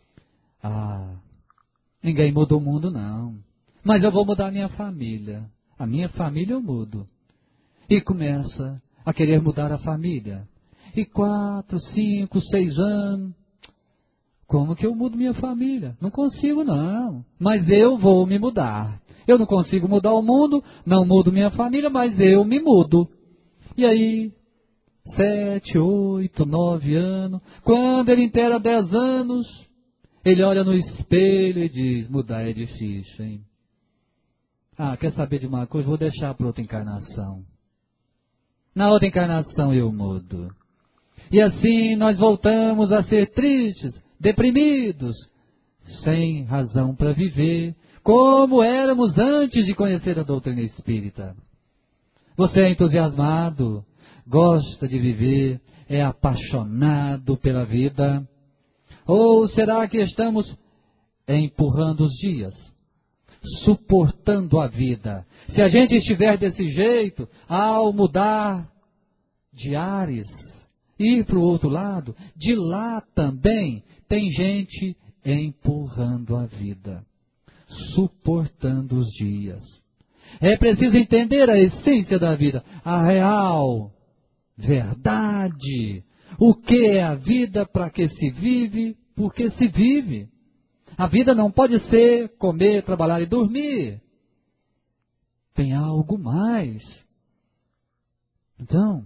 ah, ninguém muda o mundo não, mas eu vou mudar a minha família, a minha família eu mudo. E começa a querer mudar a família. e quatro, cinco, seis anos. Como que eu mudo minha família? Não consigo não, mas eu vou me mudar. Eu não consigo mudar o mundo, não mudo minha família, mas eu me mudo. E aí, sete, oito, nove anos, quando ele inteira dez anos, ele olha no espelho e diz, mudar é difícil, hein? Ah, quer saber de uma coisa? Vou deixar para outra encarnação. Na outra encarnação eu mudo. E assim nós voltamos a ser tristes, deprimidos, sem razão para viver, como éramos antes de conhecer a doutrina espírita. Você é entusiasmado, gosta de viver, é apaixonado pela vida? Ou será que estamos empurrando os dias, suportando a vida? Se a gente estiver desse jeito, ao mudar de ares, ir para o outro lado, de lá também tem gente empurrando a vida, suportando os dias. É preciso entender a essência da vida, a real verdade. O que é a vida, para que se vive, por que se vive. A vida não pode ser comer, trabalhar e dormir. Tem algo mais. Então,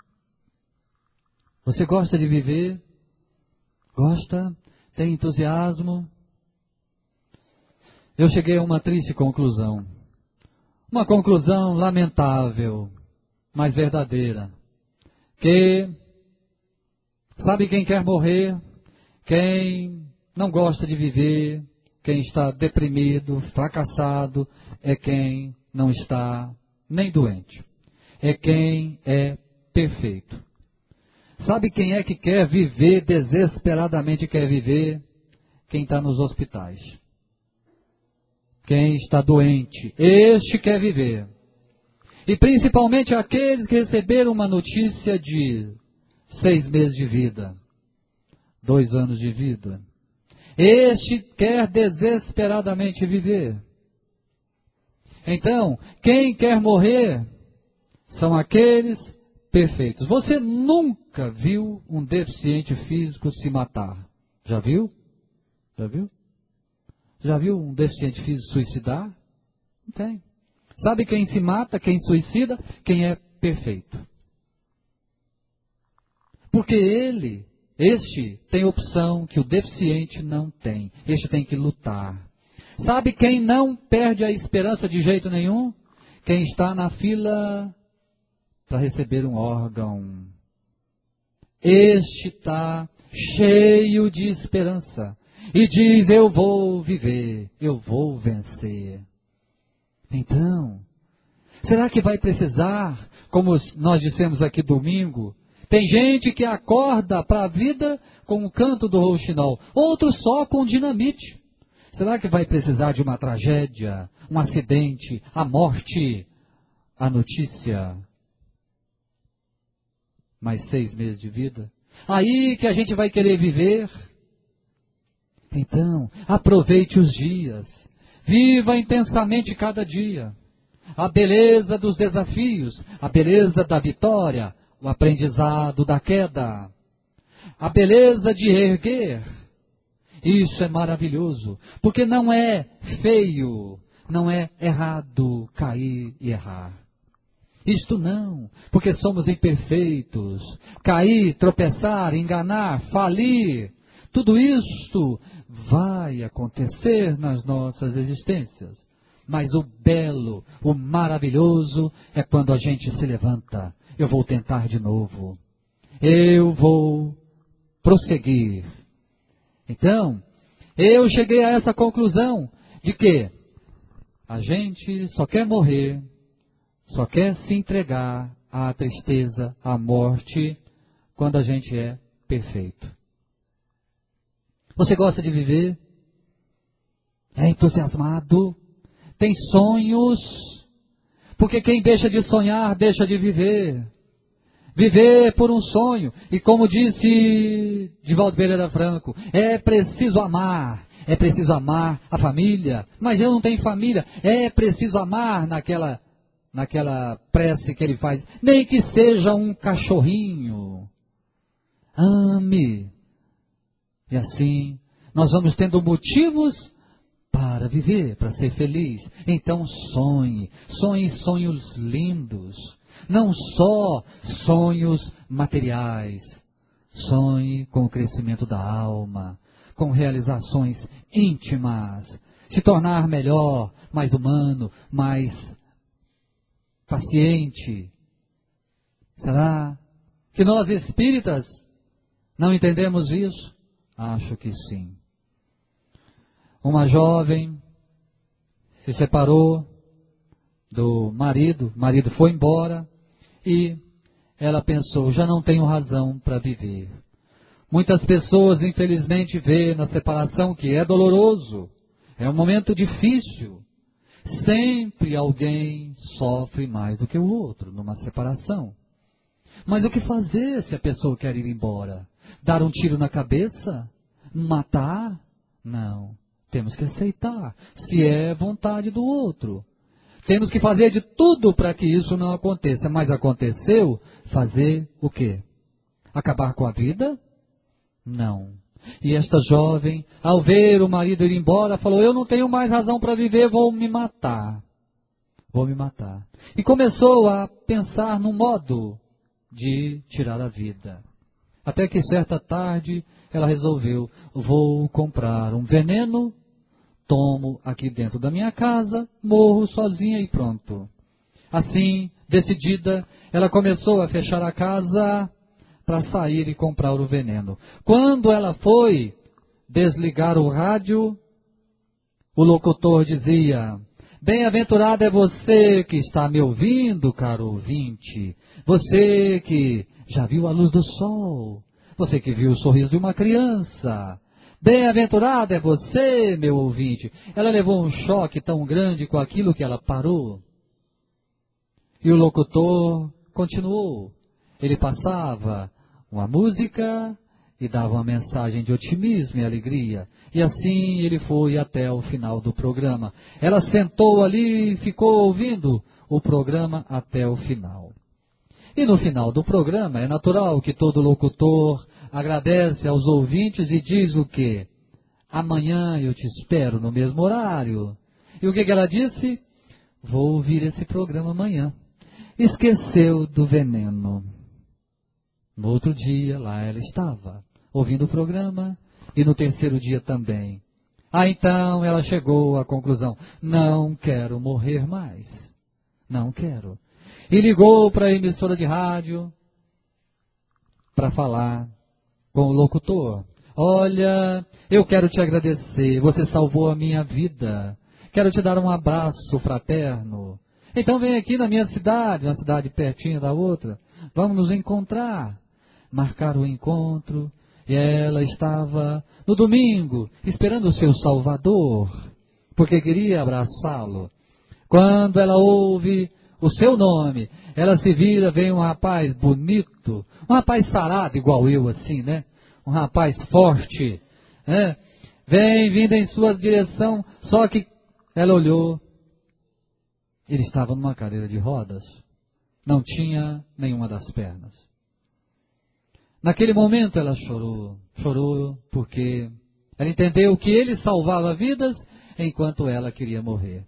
você gosta de viver? Gosta? Tem entusiasmo? Eu cheguei a uma triste conclusão. Uma conclusão lamentável, mas verdadeira. Que, sabe quem quer morrer? Quem não gosta de viver, quem está deprimido, fracassado, é quem não está nem doente. É quem é perfeito. Sabe quem é que quer viver, desesperadamente quer viver? Quem está nos hospitais. Quem está doente, este quer viver. E principalmente aqueles que receberam uma notícia de seis meses de vida, dois anos de vida. Este quer desesperadamente viver. Então, quem quer morrer são aqueles perfeitos. Você nunca viu um deficiente físico se matar. Já viu? Já viu? Já viu um deficiente físico suicidar? Não tem. Sabe quem se mata, quem suicida? Quem é perfeito. Porque ele, este, tem opção que o deficiente não tem. Este tem que lutar. Sabe quem não perde a esperança de jeito nenhum? Quem está na fila para receber um órgão. Este está cheio de esperança. E diz, eu vou viver, eu vou vencer. Então, será que vai precisar, como nós dissemos aqui domingo, tem gente que acorda para a vida com o canto do rouxinol, outros só com dinamite. Será que vai precisar de uma tragédia, um acidente, a morte, a notícia? Mais seis meses de vida? Aí que a gente vai querer viver? Então, aproveite os dias. Viva intensamente cada dia. A beleza dos desafios, a beleza da vitória, o aprendizado da queda, a beleza de erguer. Isso é maravilhoso, porque não é feio, não é errado cair e errar. Isto não, porque somos imperfeitos. Cair, tropeçar, enganar, falir, tudo isto vai acontecer nas nossas existências. Mas o belo, o maravilhoso é quando a gente se levanta. Eu vou tentar de novo. Eu vou prosseguir. Então, eu cheguei a essa conclusão de que a gente só quer morrer, só quer se entregar à tristeza, à morte, quando a gente é perfeito. Você gosta de viver? É entusiasmado? Tem sonhos? Porque quem deixa de sonhar, deixa de viver. Viver por um sonho. E como disse Divaldo Pereira Franco, é preciso amar. É preciso amar a família. Mas eu não tenho família. É preciso amar naquela, naquela prece que ele faz. Nem que seja um cachorrinho. ame. E assim, nós vamos tendo motivos para viver, para ser feliz. Então sonhe, sonhe sonhos lindos, não só sonhos materiais. Sonhe com o crescimento da alma, com realizações íntimas, se tornar melhor, mais humano, mais paciente. Será que nós espíritas não entendemos isso? Acho que sim. Uma jovem se separou do marido, o marido foi embora e ela pensou, já não tenho razão para viver. Muitas pessoas, infelizmente, vê na separação que é doloroso, é um momento difícil. Sempre alguém sofre mais do que o outro numa separação. Mas o que fazer se a pessoa quer ir embora? Dar um tiro na cabeça? Matar? Não. Temos que aceitar, se é vontade do outro. Temos que fazer de tudo para que isso não aconteça. Mas aconteceu, fazer o quê? Acabar com a vida? Não. E esta jovem, ao ver o marido ir embora, falou, eu não tenho mais razão para viver, vou me matar. Vou me matar. E começou a pensar no modo de tirar a vida. Até que certa tarde, ela resolveu, vou comprar um veneno, tomo aqui dentro da minha casa, morro sozinha e pronto. Assim, decidida, ela começou a fechar a casa para sair e comprar o veneno. Quando ela foi desligar o rádio, o locutor dizia, bem-aventurado é você que está me ouvindo, caro ouvinte, você que já viu a luz do sol, você que viu o sorriso de uma criança, bem-aventurado é você, meu ouvinte. Ela levou um choque tão grande com aquilo que ela parou. E o locutor continuou. Ele passava uma música e dava uma mensagem de otimismo e alegria. E assim ele foi até o final do programa. Ela sentou ali e ficou ouvindo o programa até o final. E no final do programa é natural que todo locutor agradece aos ouvintes e diz o quê? Amanhã eu te espero no mesmo horário. E o que, que ela disse? Vou ouvir esse programa amanhã. Esqueceu do veneno. No outro dia, lá ela estava, ouvindo o programa, e no terceiro dia também. Ah, então ela chegou à conclusão, não quero morrer mais. Não quero. E ligou para a emissora de rádio para falar com o locutor. Olha, eu quero te agradecer, você salvou a minha vida. Quero te dar um abraço fraterno. Então vem aqui na minha cidade, uma cidade pertinho da outra. Vamos nos encontrar. Marcaram o encontro. E ela estava no domingo, esperando o seu Salvador, porque queria abraçá-lo. Quando ela ouve o seu nome, ela se vira, vem um rapaz bonito, um rapaz sarado, igual eu assim, né? Um rapaz forte, né? Vem vindo em sua direção, só que ela olhou, ele estava numa cadeira de rodas, não tinha nenhuma das pernas. Naquele momento ela chorou, chorou porque ela entendeu que ele salvava vidas enquanto ela queria morrer.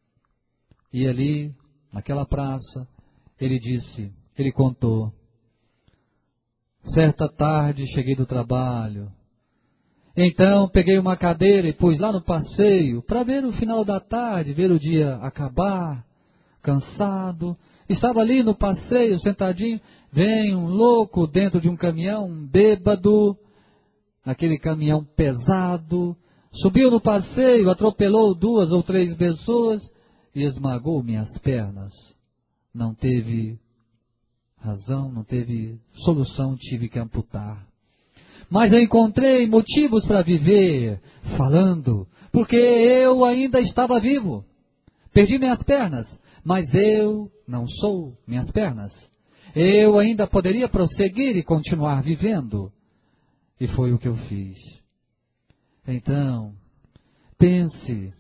E ali, naquela praça, ele disse, ele contou, certa tarde cheguei do trabalho, então peguei uma cadeira e pus lá no passeio para ver o final da tarde, ver o dia acabar, cansado. Estava ali no passeio, sentadinho, vem um louco dentro de um caminhão, um bêbado, aquele caminhão pesado, subiu no passeio, atropelou duas ou três pessoas e esmagou minhas pernas. Não teve razão, não teve solução, tive que amputar. Mas eu encontrei motivos para viver, falando, porque eu ainda estava vivo. Perdi minhas pernas, mas eu não sou minhas pernas. Eu ainda poderia prosseguir e continuar vivendo. E foi o que eu fiz. Então, pense,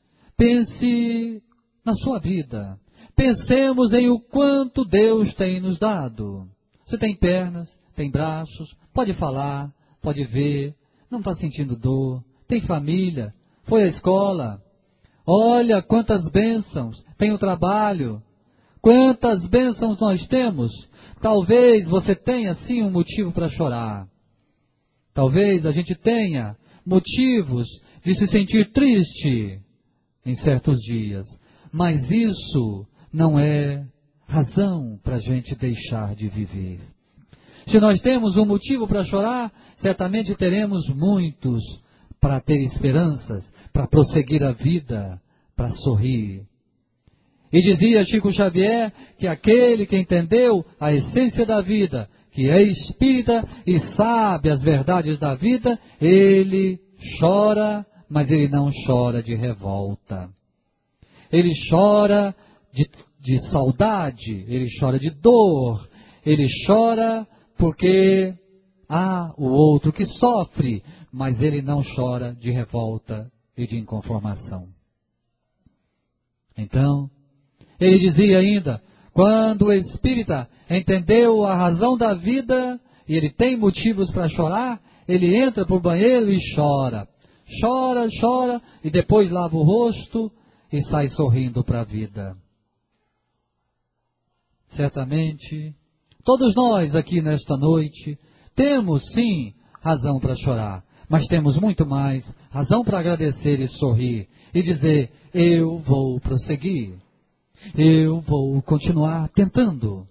pense na sua vida. Pensemos em o quanto Deus tem nos dado. Você tem pernas, tem braços, pode falar, pode ver, não está sentindo dor, tem família, foi à escola. Olha quantas bênçãos, tem o trabalho. Quantas bênçãos nós temos. Talvez você tenha sim um motivo para chorar. Talvez a gente tenha motivos de se sentir triste em certos dias. Mas isso não é razão para a gente deixar de viver. Se nós temos um motivo para chorar, certamente teremos muitos para ter esperanças, para prosseguir a vida, para sorrir. E dizia Chico Xavier que aquele que entendeu a essência da vida, que é espírita e sabe as verdades da vida, ele chora, mas ele não chora de revolta. Ele chora de, de saudade, ele chora de dor, ele chora porque há o outro que sofre, mas ele não chora de revolta e de inconformação. Então, ele dizia ainda, quando o espírita entendeu a razão da vida e ele tem motivos para chorar, ele entra para o banheiro e chora. Chora, chora e depois lava o rosto e sai sorrindo para a vida. Certamente, todos nós aqui nesta noite temos sim razão para chorar, mas temos muito mais razão para agradecer e sorrir e dizer, eu vou prosseguir. Eu vou continuar tentando.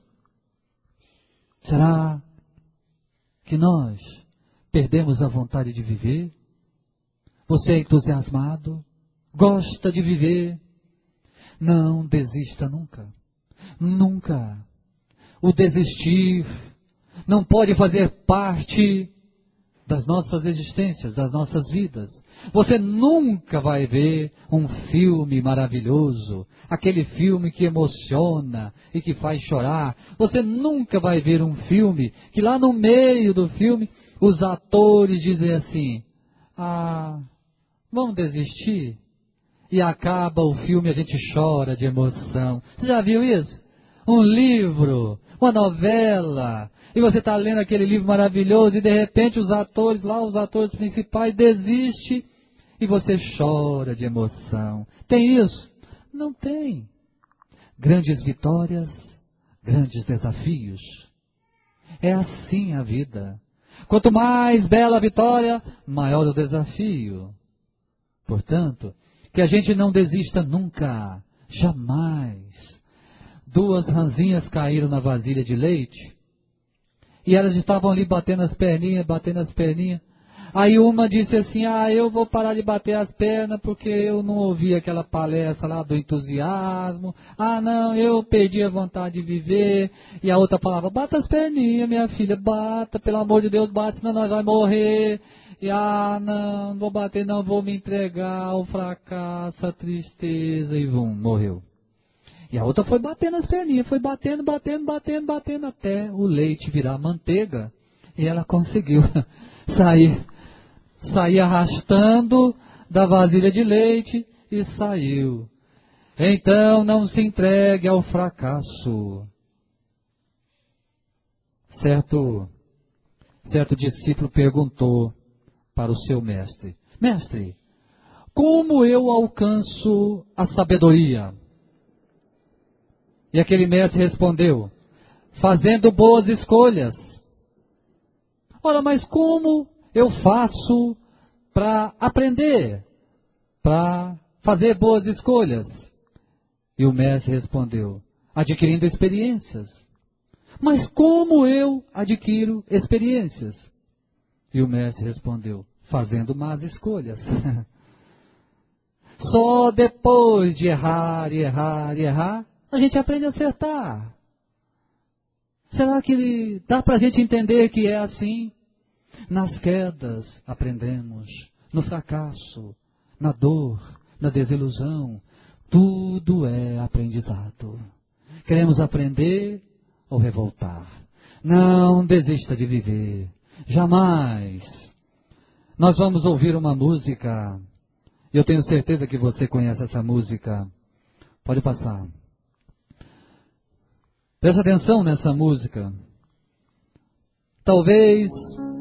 Será que nós perdemos a vontade de viver? Você é entusiasmado? Gosta de viver? Não desista nunca. Nunca. O desistir não pode fazer parte das nossas existências, das nossas vidas. Você nunca vai ver um filme maravilhoso, aquele filme que emociona e que faz chorar. Você nunca vai ver um filme que lá no meio do filme os atores dizem assim, ah, vamos desistir? E acaba o filme e a gente chora de emoção. Você já viu isso? Um livro, uma novela, e você está lendo aquele livro maravilhoso e de repente os atores lá, os atores principais desistem e você chora de emoção. Tem isso? Não tem. Grandes vitórias, grandes desafios. É assim a vida. Quanto mais bela a vitória, maior o desafio. Portanto, que a gente não desista nunca, jamais. Duas ranzinhas caíram na vasilha de leite e elas estavam ali batendo as perninhas, batendo as perninhas. Aí uma disse assim, ah, eu vou parar de bater as pernas porque eu não ouvi aquela palestra lá do entusiasmo. Ah, não, eu perdi a vontade de viver. E a outra falava, bata as perninhas, minha filha, bata, pelo amor de Deus, bate, senão nós vamos morrer. E ah, não, não vou bater, não, vou me entregar ao fracasso, à tristeza, e vum, morreu. E a outra foi batendo as perninhas, foi batendo, batendo, batendo, batendo, até o leite virar manteiga. E ela conseguiu sair, sair arrastando da vasilha de leite e saiu. Então não se entregue ao fracasso. Certo, certo discípulo perguntou para o seu mestre, mestre, como eu alcanço a sabedoria? E aquele mestre respondeu, fazendo boas escolhas. Ora, mas como eu faço para aprender, para fazer boas escolhas? E o mestre respondeu, adquirindo experiências. Mas como eu adquiro experiências? E o mestre respondeu, fazendo más escolhas. Só depois de errar e errar e errar, a gente aprende a acertar. Será que dá para a gente entender que é assim? Nas quedas aprendemos, no fracasso, na dor, na desilusão, tudo é aprendizado. Queremos aprender ou revoltar. Não desista de viver, jamais. Nós vamos ouvir uma música, eu tenho certeza que você conhece essa música. Pode passar. Presta atenção nessa música. Talvez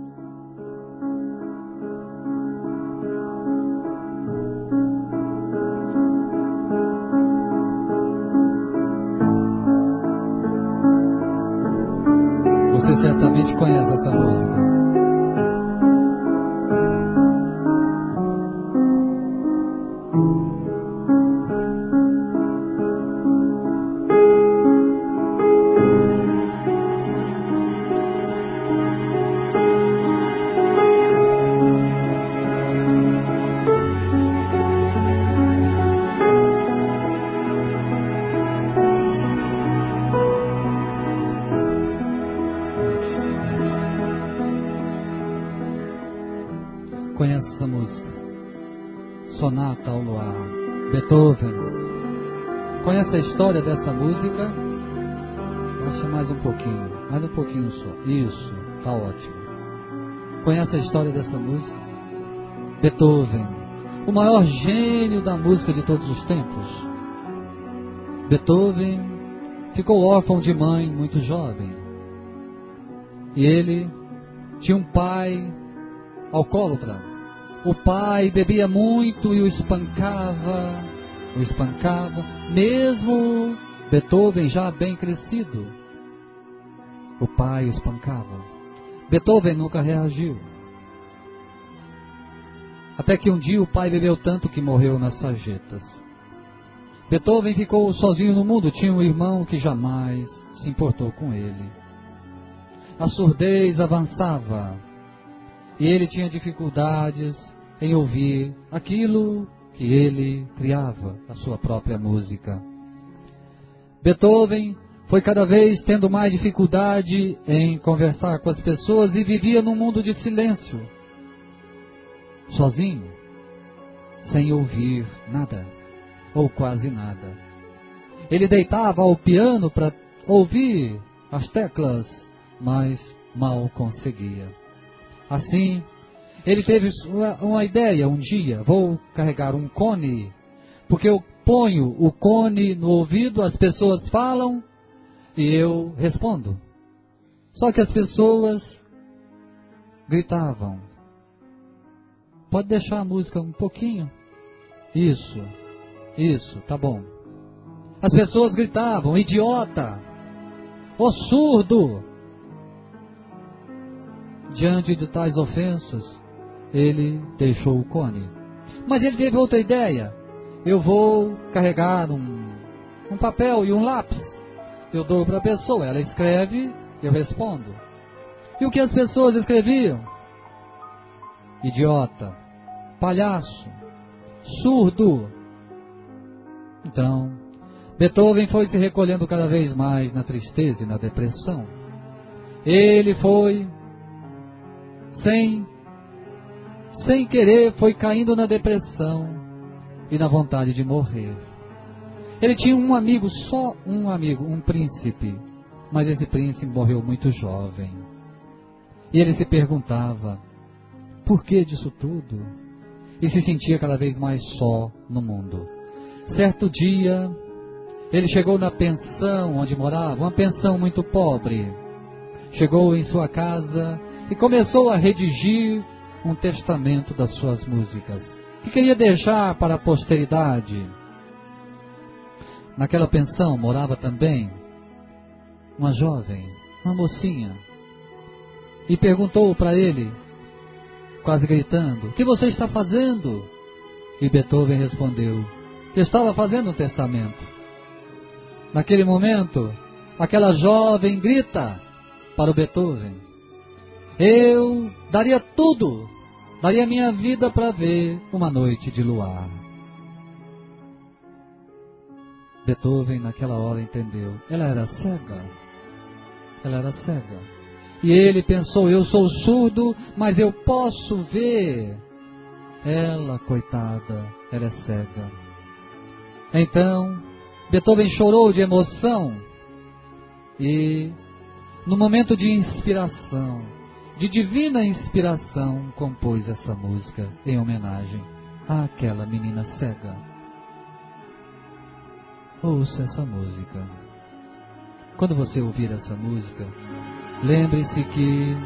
você certamente conhece essa música. Conhece essa música? Sonata ao Luar, Beethoven. Conhece a história dessa música? Baixa mais um pouquinho, mais um pouquinho só. Isso, tá ótimo. Conhece a história dessa música? Beethoven, o maior gênio da música de todos os tempos. Beethoven ficou órfão de mãe muito jovem. E ele tinha um pai alcoólatra. O pai bebia muito e o espancava, o espancava, mesmo Beethoven já bem crescido. O pai o espancava. Beethoven nunca reagiu. Até que um dia o pai bebeu tanto que morreu nas sarjetas. Beethoven ficou sozinho no mundo, tinha um irmão que jamais se importou com ele. A surdez avançava. E ele tinha dificuldades em ouvir aquilo que ele criava, a sua própria música. Beethoven foi cada vez tendo mais dificuldade em conversar com as pessoas e vivia num mundo de silêncio, sozinho, sem ouvir nada, ou quase nada. Ele deitava ao piano para ouvir as teclas, mas mal conseguia. Assim, ele teve uma ideia um dia: vou carregar um cone, porque eu ponho o cone no ouvido, as pessoas falam e eu respondo. Só que as pessoas gritavam. Pode deixar a música um pouquinho? Isso, isso, tá bom. As pessoas gritavam: idiota, ô surdo. Diante de tais ofensas, ele deixou o cone. Mas ele teve outra ideia: eu vou carregar um, um papel e um lápis. Eu dou para a pessoa, ela escreve, eu respondo. E o que as pessoas escreviam? Idiota, palhaço, surdo. Então, Beethoven foi se recolhendo cada vez mais na tristeza e na depressão. Ele foi, sem, sem querer, foi caindo na depressão e na vontade de morrer. Ele tinha um amigo, só um amigo, um príncipe, mas esse príncipe morreu muito jovem. E ele se perguntava: por que disso tudo? E se sentia cada vez mais só no mundo. Certo dia, ele chegou na pensão onde morava, uma pensão muito pobre. Chegou em sua casa e começou a redigir um testamento das suas músicas, que queria deixar para a posteridade. Naquela pensão morava também uma jovem, uma mocinha, e perguntou para ele, quase gritando: o que você está fazendo? E Beethoven respondeu: eu estava fazendo um testamento. Naquele momento, aquela jovem grita para o Beethoven: eu daria tudo, daria minha vida para ver uma noite de luar. Beethoven naquela hora entendeu, ela era cega, ela era cega. E ele pensou: eu sou surdo, mas eu posso ver. Ela, coitada, ela é cega. Então, Beethoven chorou de emoção e, no momento de inspiração, de divina inspiração, compôs essa música em homenagem àquela menina cega. Ouça essa música. Quando você ouvir essa música, Lembre-se que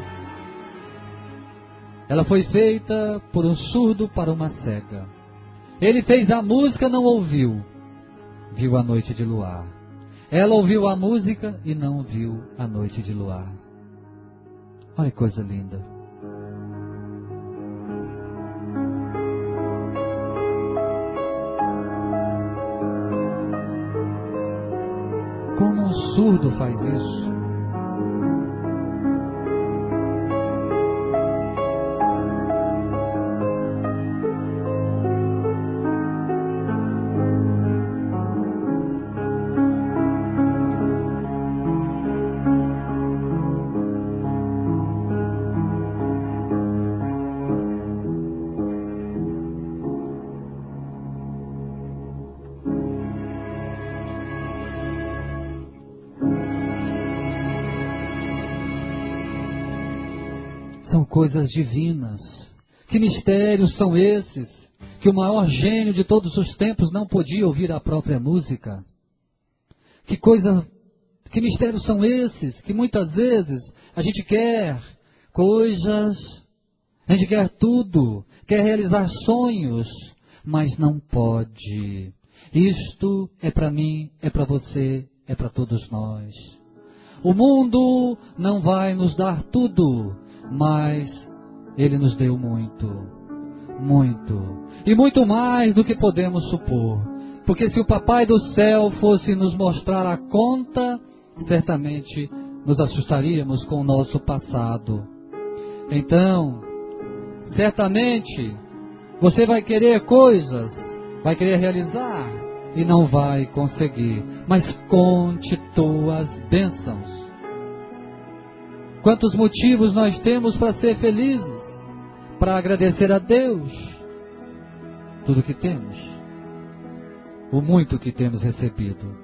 ela foi feita por um surdo para uma cega. Ele fez a música, não ouviu, viu a noite de luar. Ela ouviu a música e não viu a noite de luar. Olha que coisa linda. Como um surdo faz isso? São coisas divinas. Que mistérios são esses? Que o maior gênio de todos os tempos não podia ouvir a própria música. Que coisa, que mistérios são esses? Que muitas vezes a gente quer coisas, a gente quer tudo, quer realizar sonhos, mas não pode. Isto é para mim, é para você, é para todos nós. O mundo não vai nos dar tudo, mas Ele nos deu muito, muito, e muito mais do que podemos supor. Porque se o Papai do Céu fosse nos mostrar a conta, certamente nos assustaríamos com o nosso passado. Então, certamente, você vai querer coisas, vai querer realizar, e não vai conseguir. Mas conte tuas bênçãos. Quantos motivos nós temos para ser felizes, para agradecer a Deus tudo que temos, o muito que temos recebido.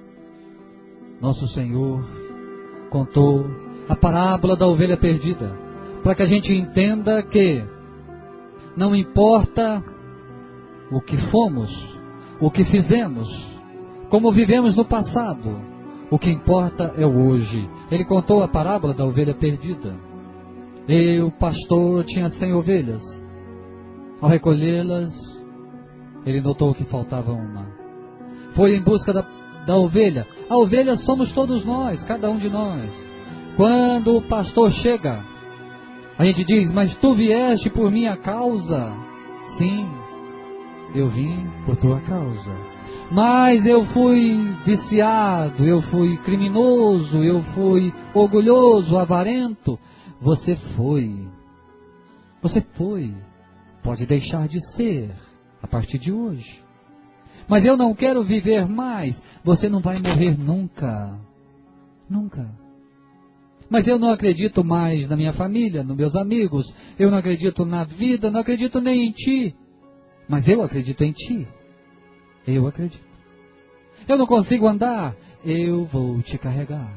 Nosso Senhor contou a parábola da ovelha perdida, para que a gente entenda que não importa o que fomos, o que fizemos, como vivemos no passado, o que importa é o hoje. Ele contou a parábola da ovelha perdida. E o pastor tinha cem ovelhas. Ao recolhê-las, ele notou que faltava uma. Foi em busca da, da ovelha. A ovelha somos todos nós, cada um de nós. Quando o pastor chega, a gente diz, mas tu vieste por minha causa. Sim, eu vim por tua causa. Mas eu fui viciado, eu fui criminoso, eu fui orgulhoso, avarento. Você foi. Você foi. Pode deixar de ser a partir de hoje. Mas eu não quero viver mais. Você não vai morrer nunca. Nunca. Mas eu não acredito mais na minha família, nos meus amigos. Eu não acredito na vida, não acredito nem em ti. Mas eu acredito em ti. Eu acredito. Eu não consigo andar. Eu vou te carregar.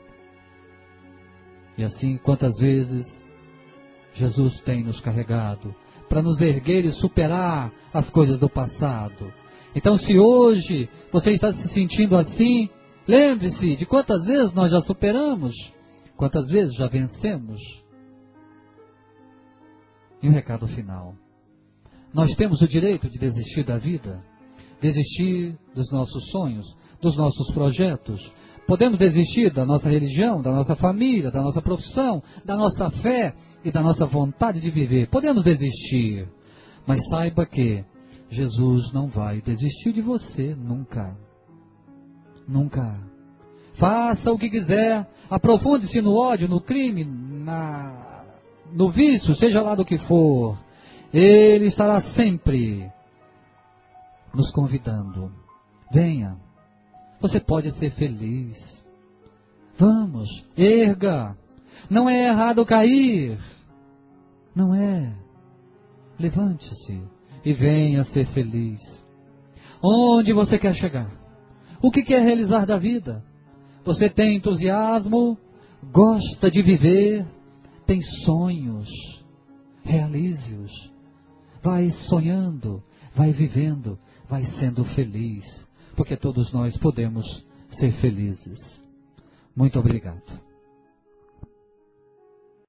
E assim, quantas vezes Jesus tem nos carregado para nos erguer e superar as coisas do passado. Então, se hoje você está se sentindo assim, lembre-se de quantas vezes nós já superamos, quantas vezes já vencemos. E um recado final. Nós temos o direito de desistir da vida, desistir dos nossos sonhos, dos nossos projetos. Podemos desistir da nossa religião, da nossa família, da nossa profissão, da nossa fé e da nossa vontade de viver. Podemos desistir, mas saiba que Jesus não vai desistir de você nunca. Nunca. Faça o que quiser, aprofunde-se no ódio, no crime, na, no vício, seja lá do que for. Ele estará sempre nos convidando. Venha, você pode ser feliz. Vamos, erga. Não é errado cair. Não é. Levante-se e venha ser feliz. Onde você quer chegar? O que quer realizar da vida? Você tem entusiasmo? Gosta de viver? Tem sonhos? Realize-os. Vai sonhando, vai vivendo, vai sendo feliz, porque todos nós podemos ser felizes. Muito obrigado.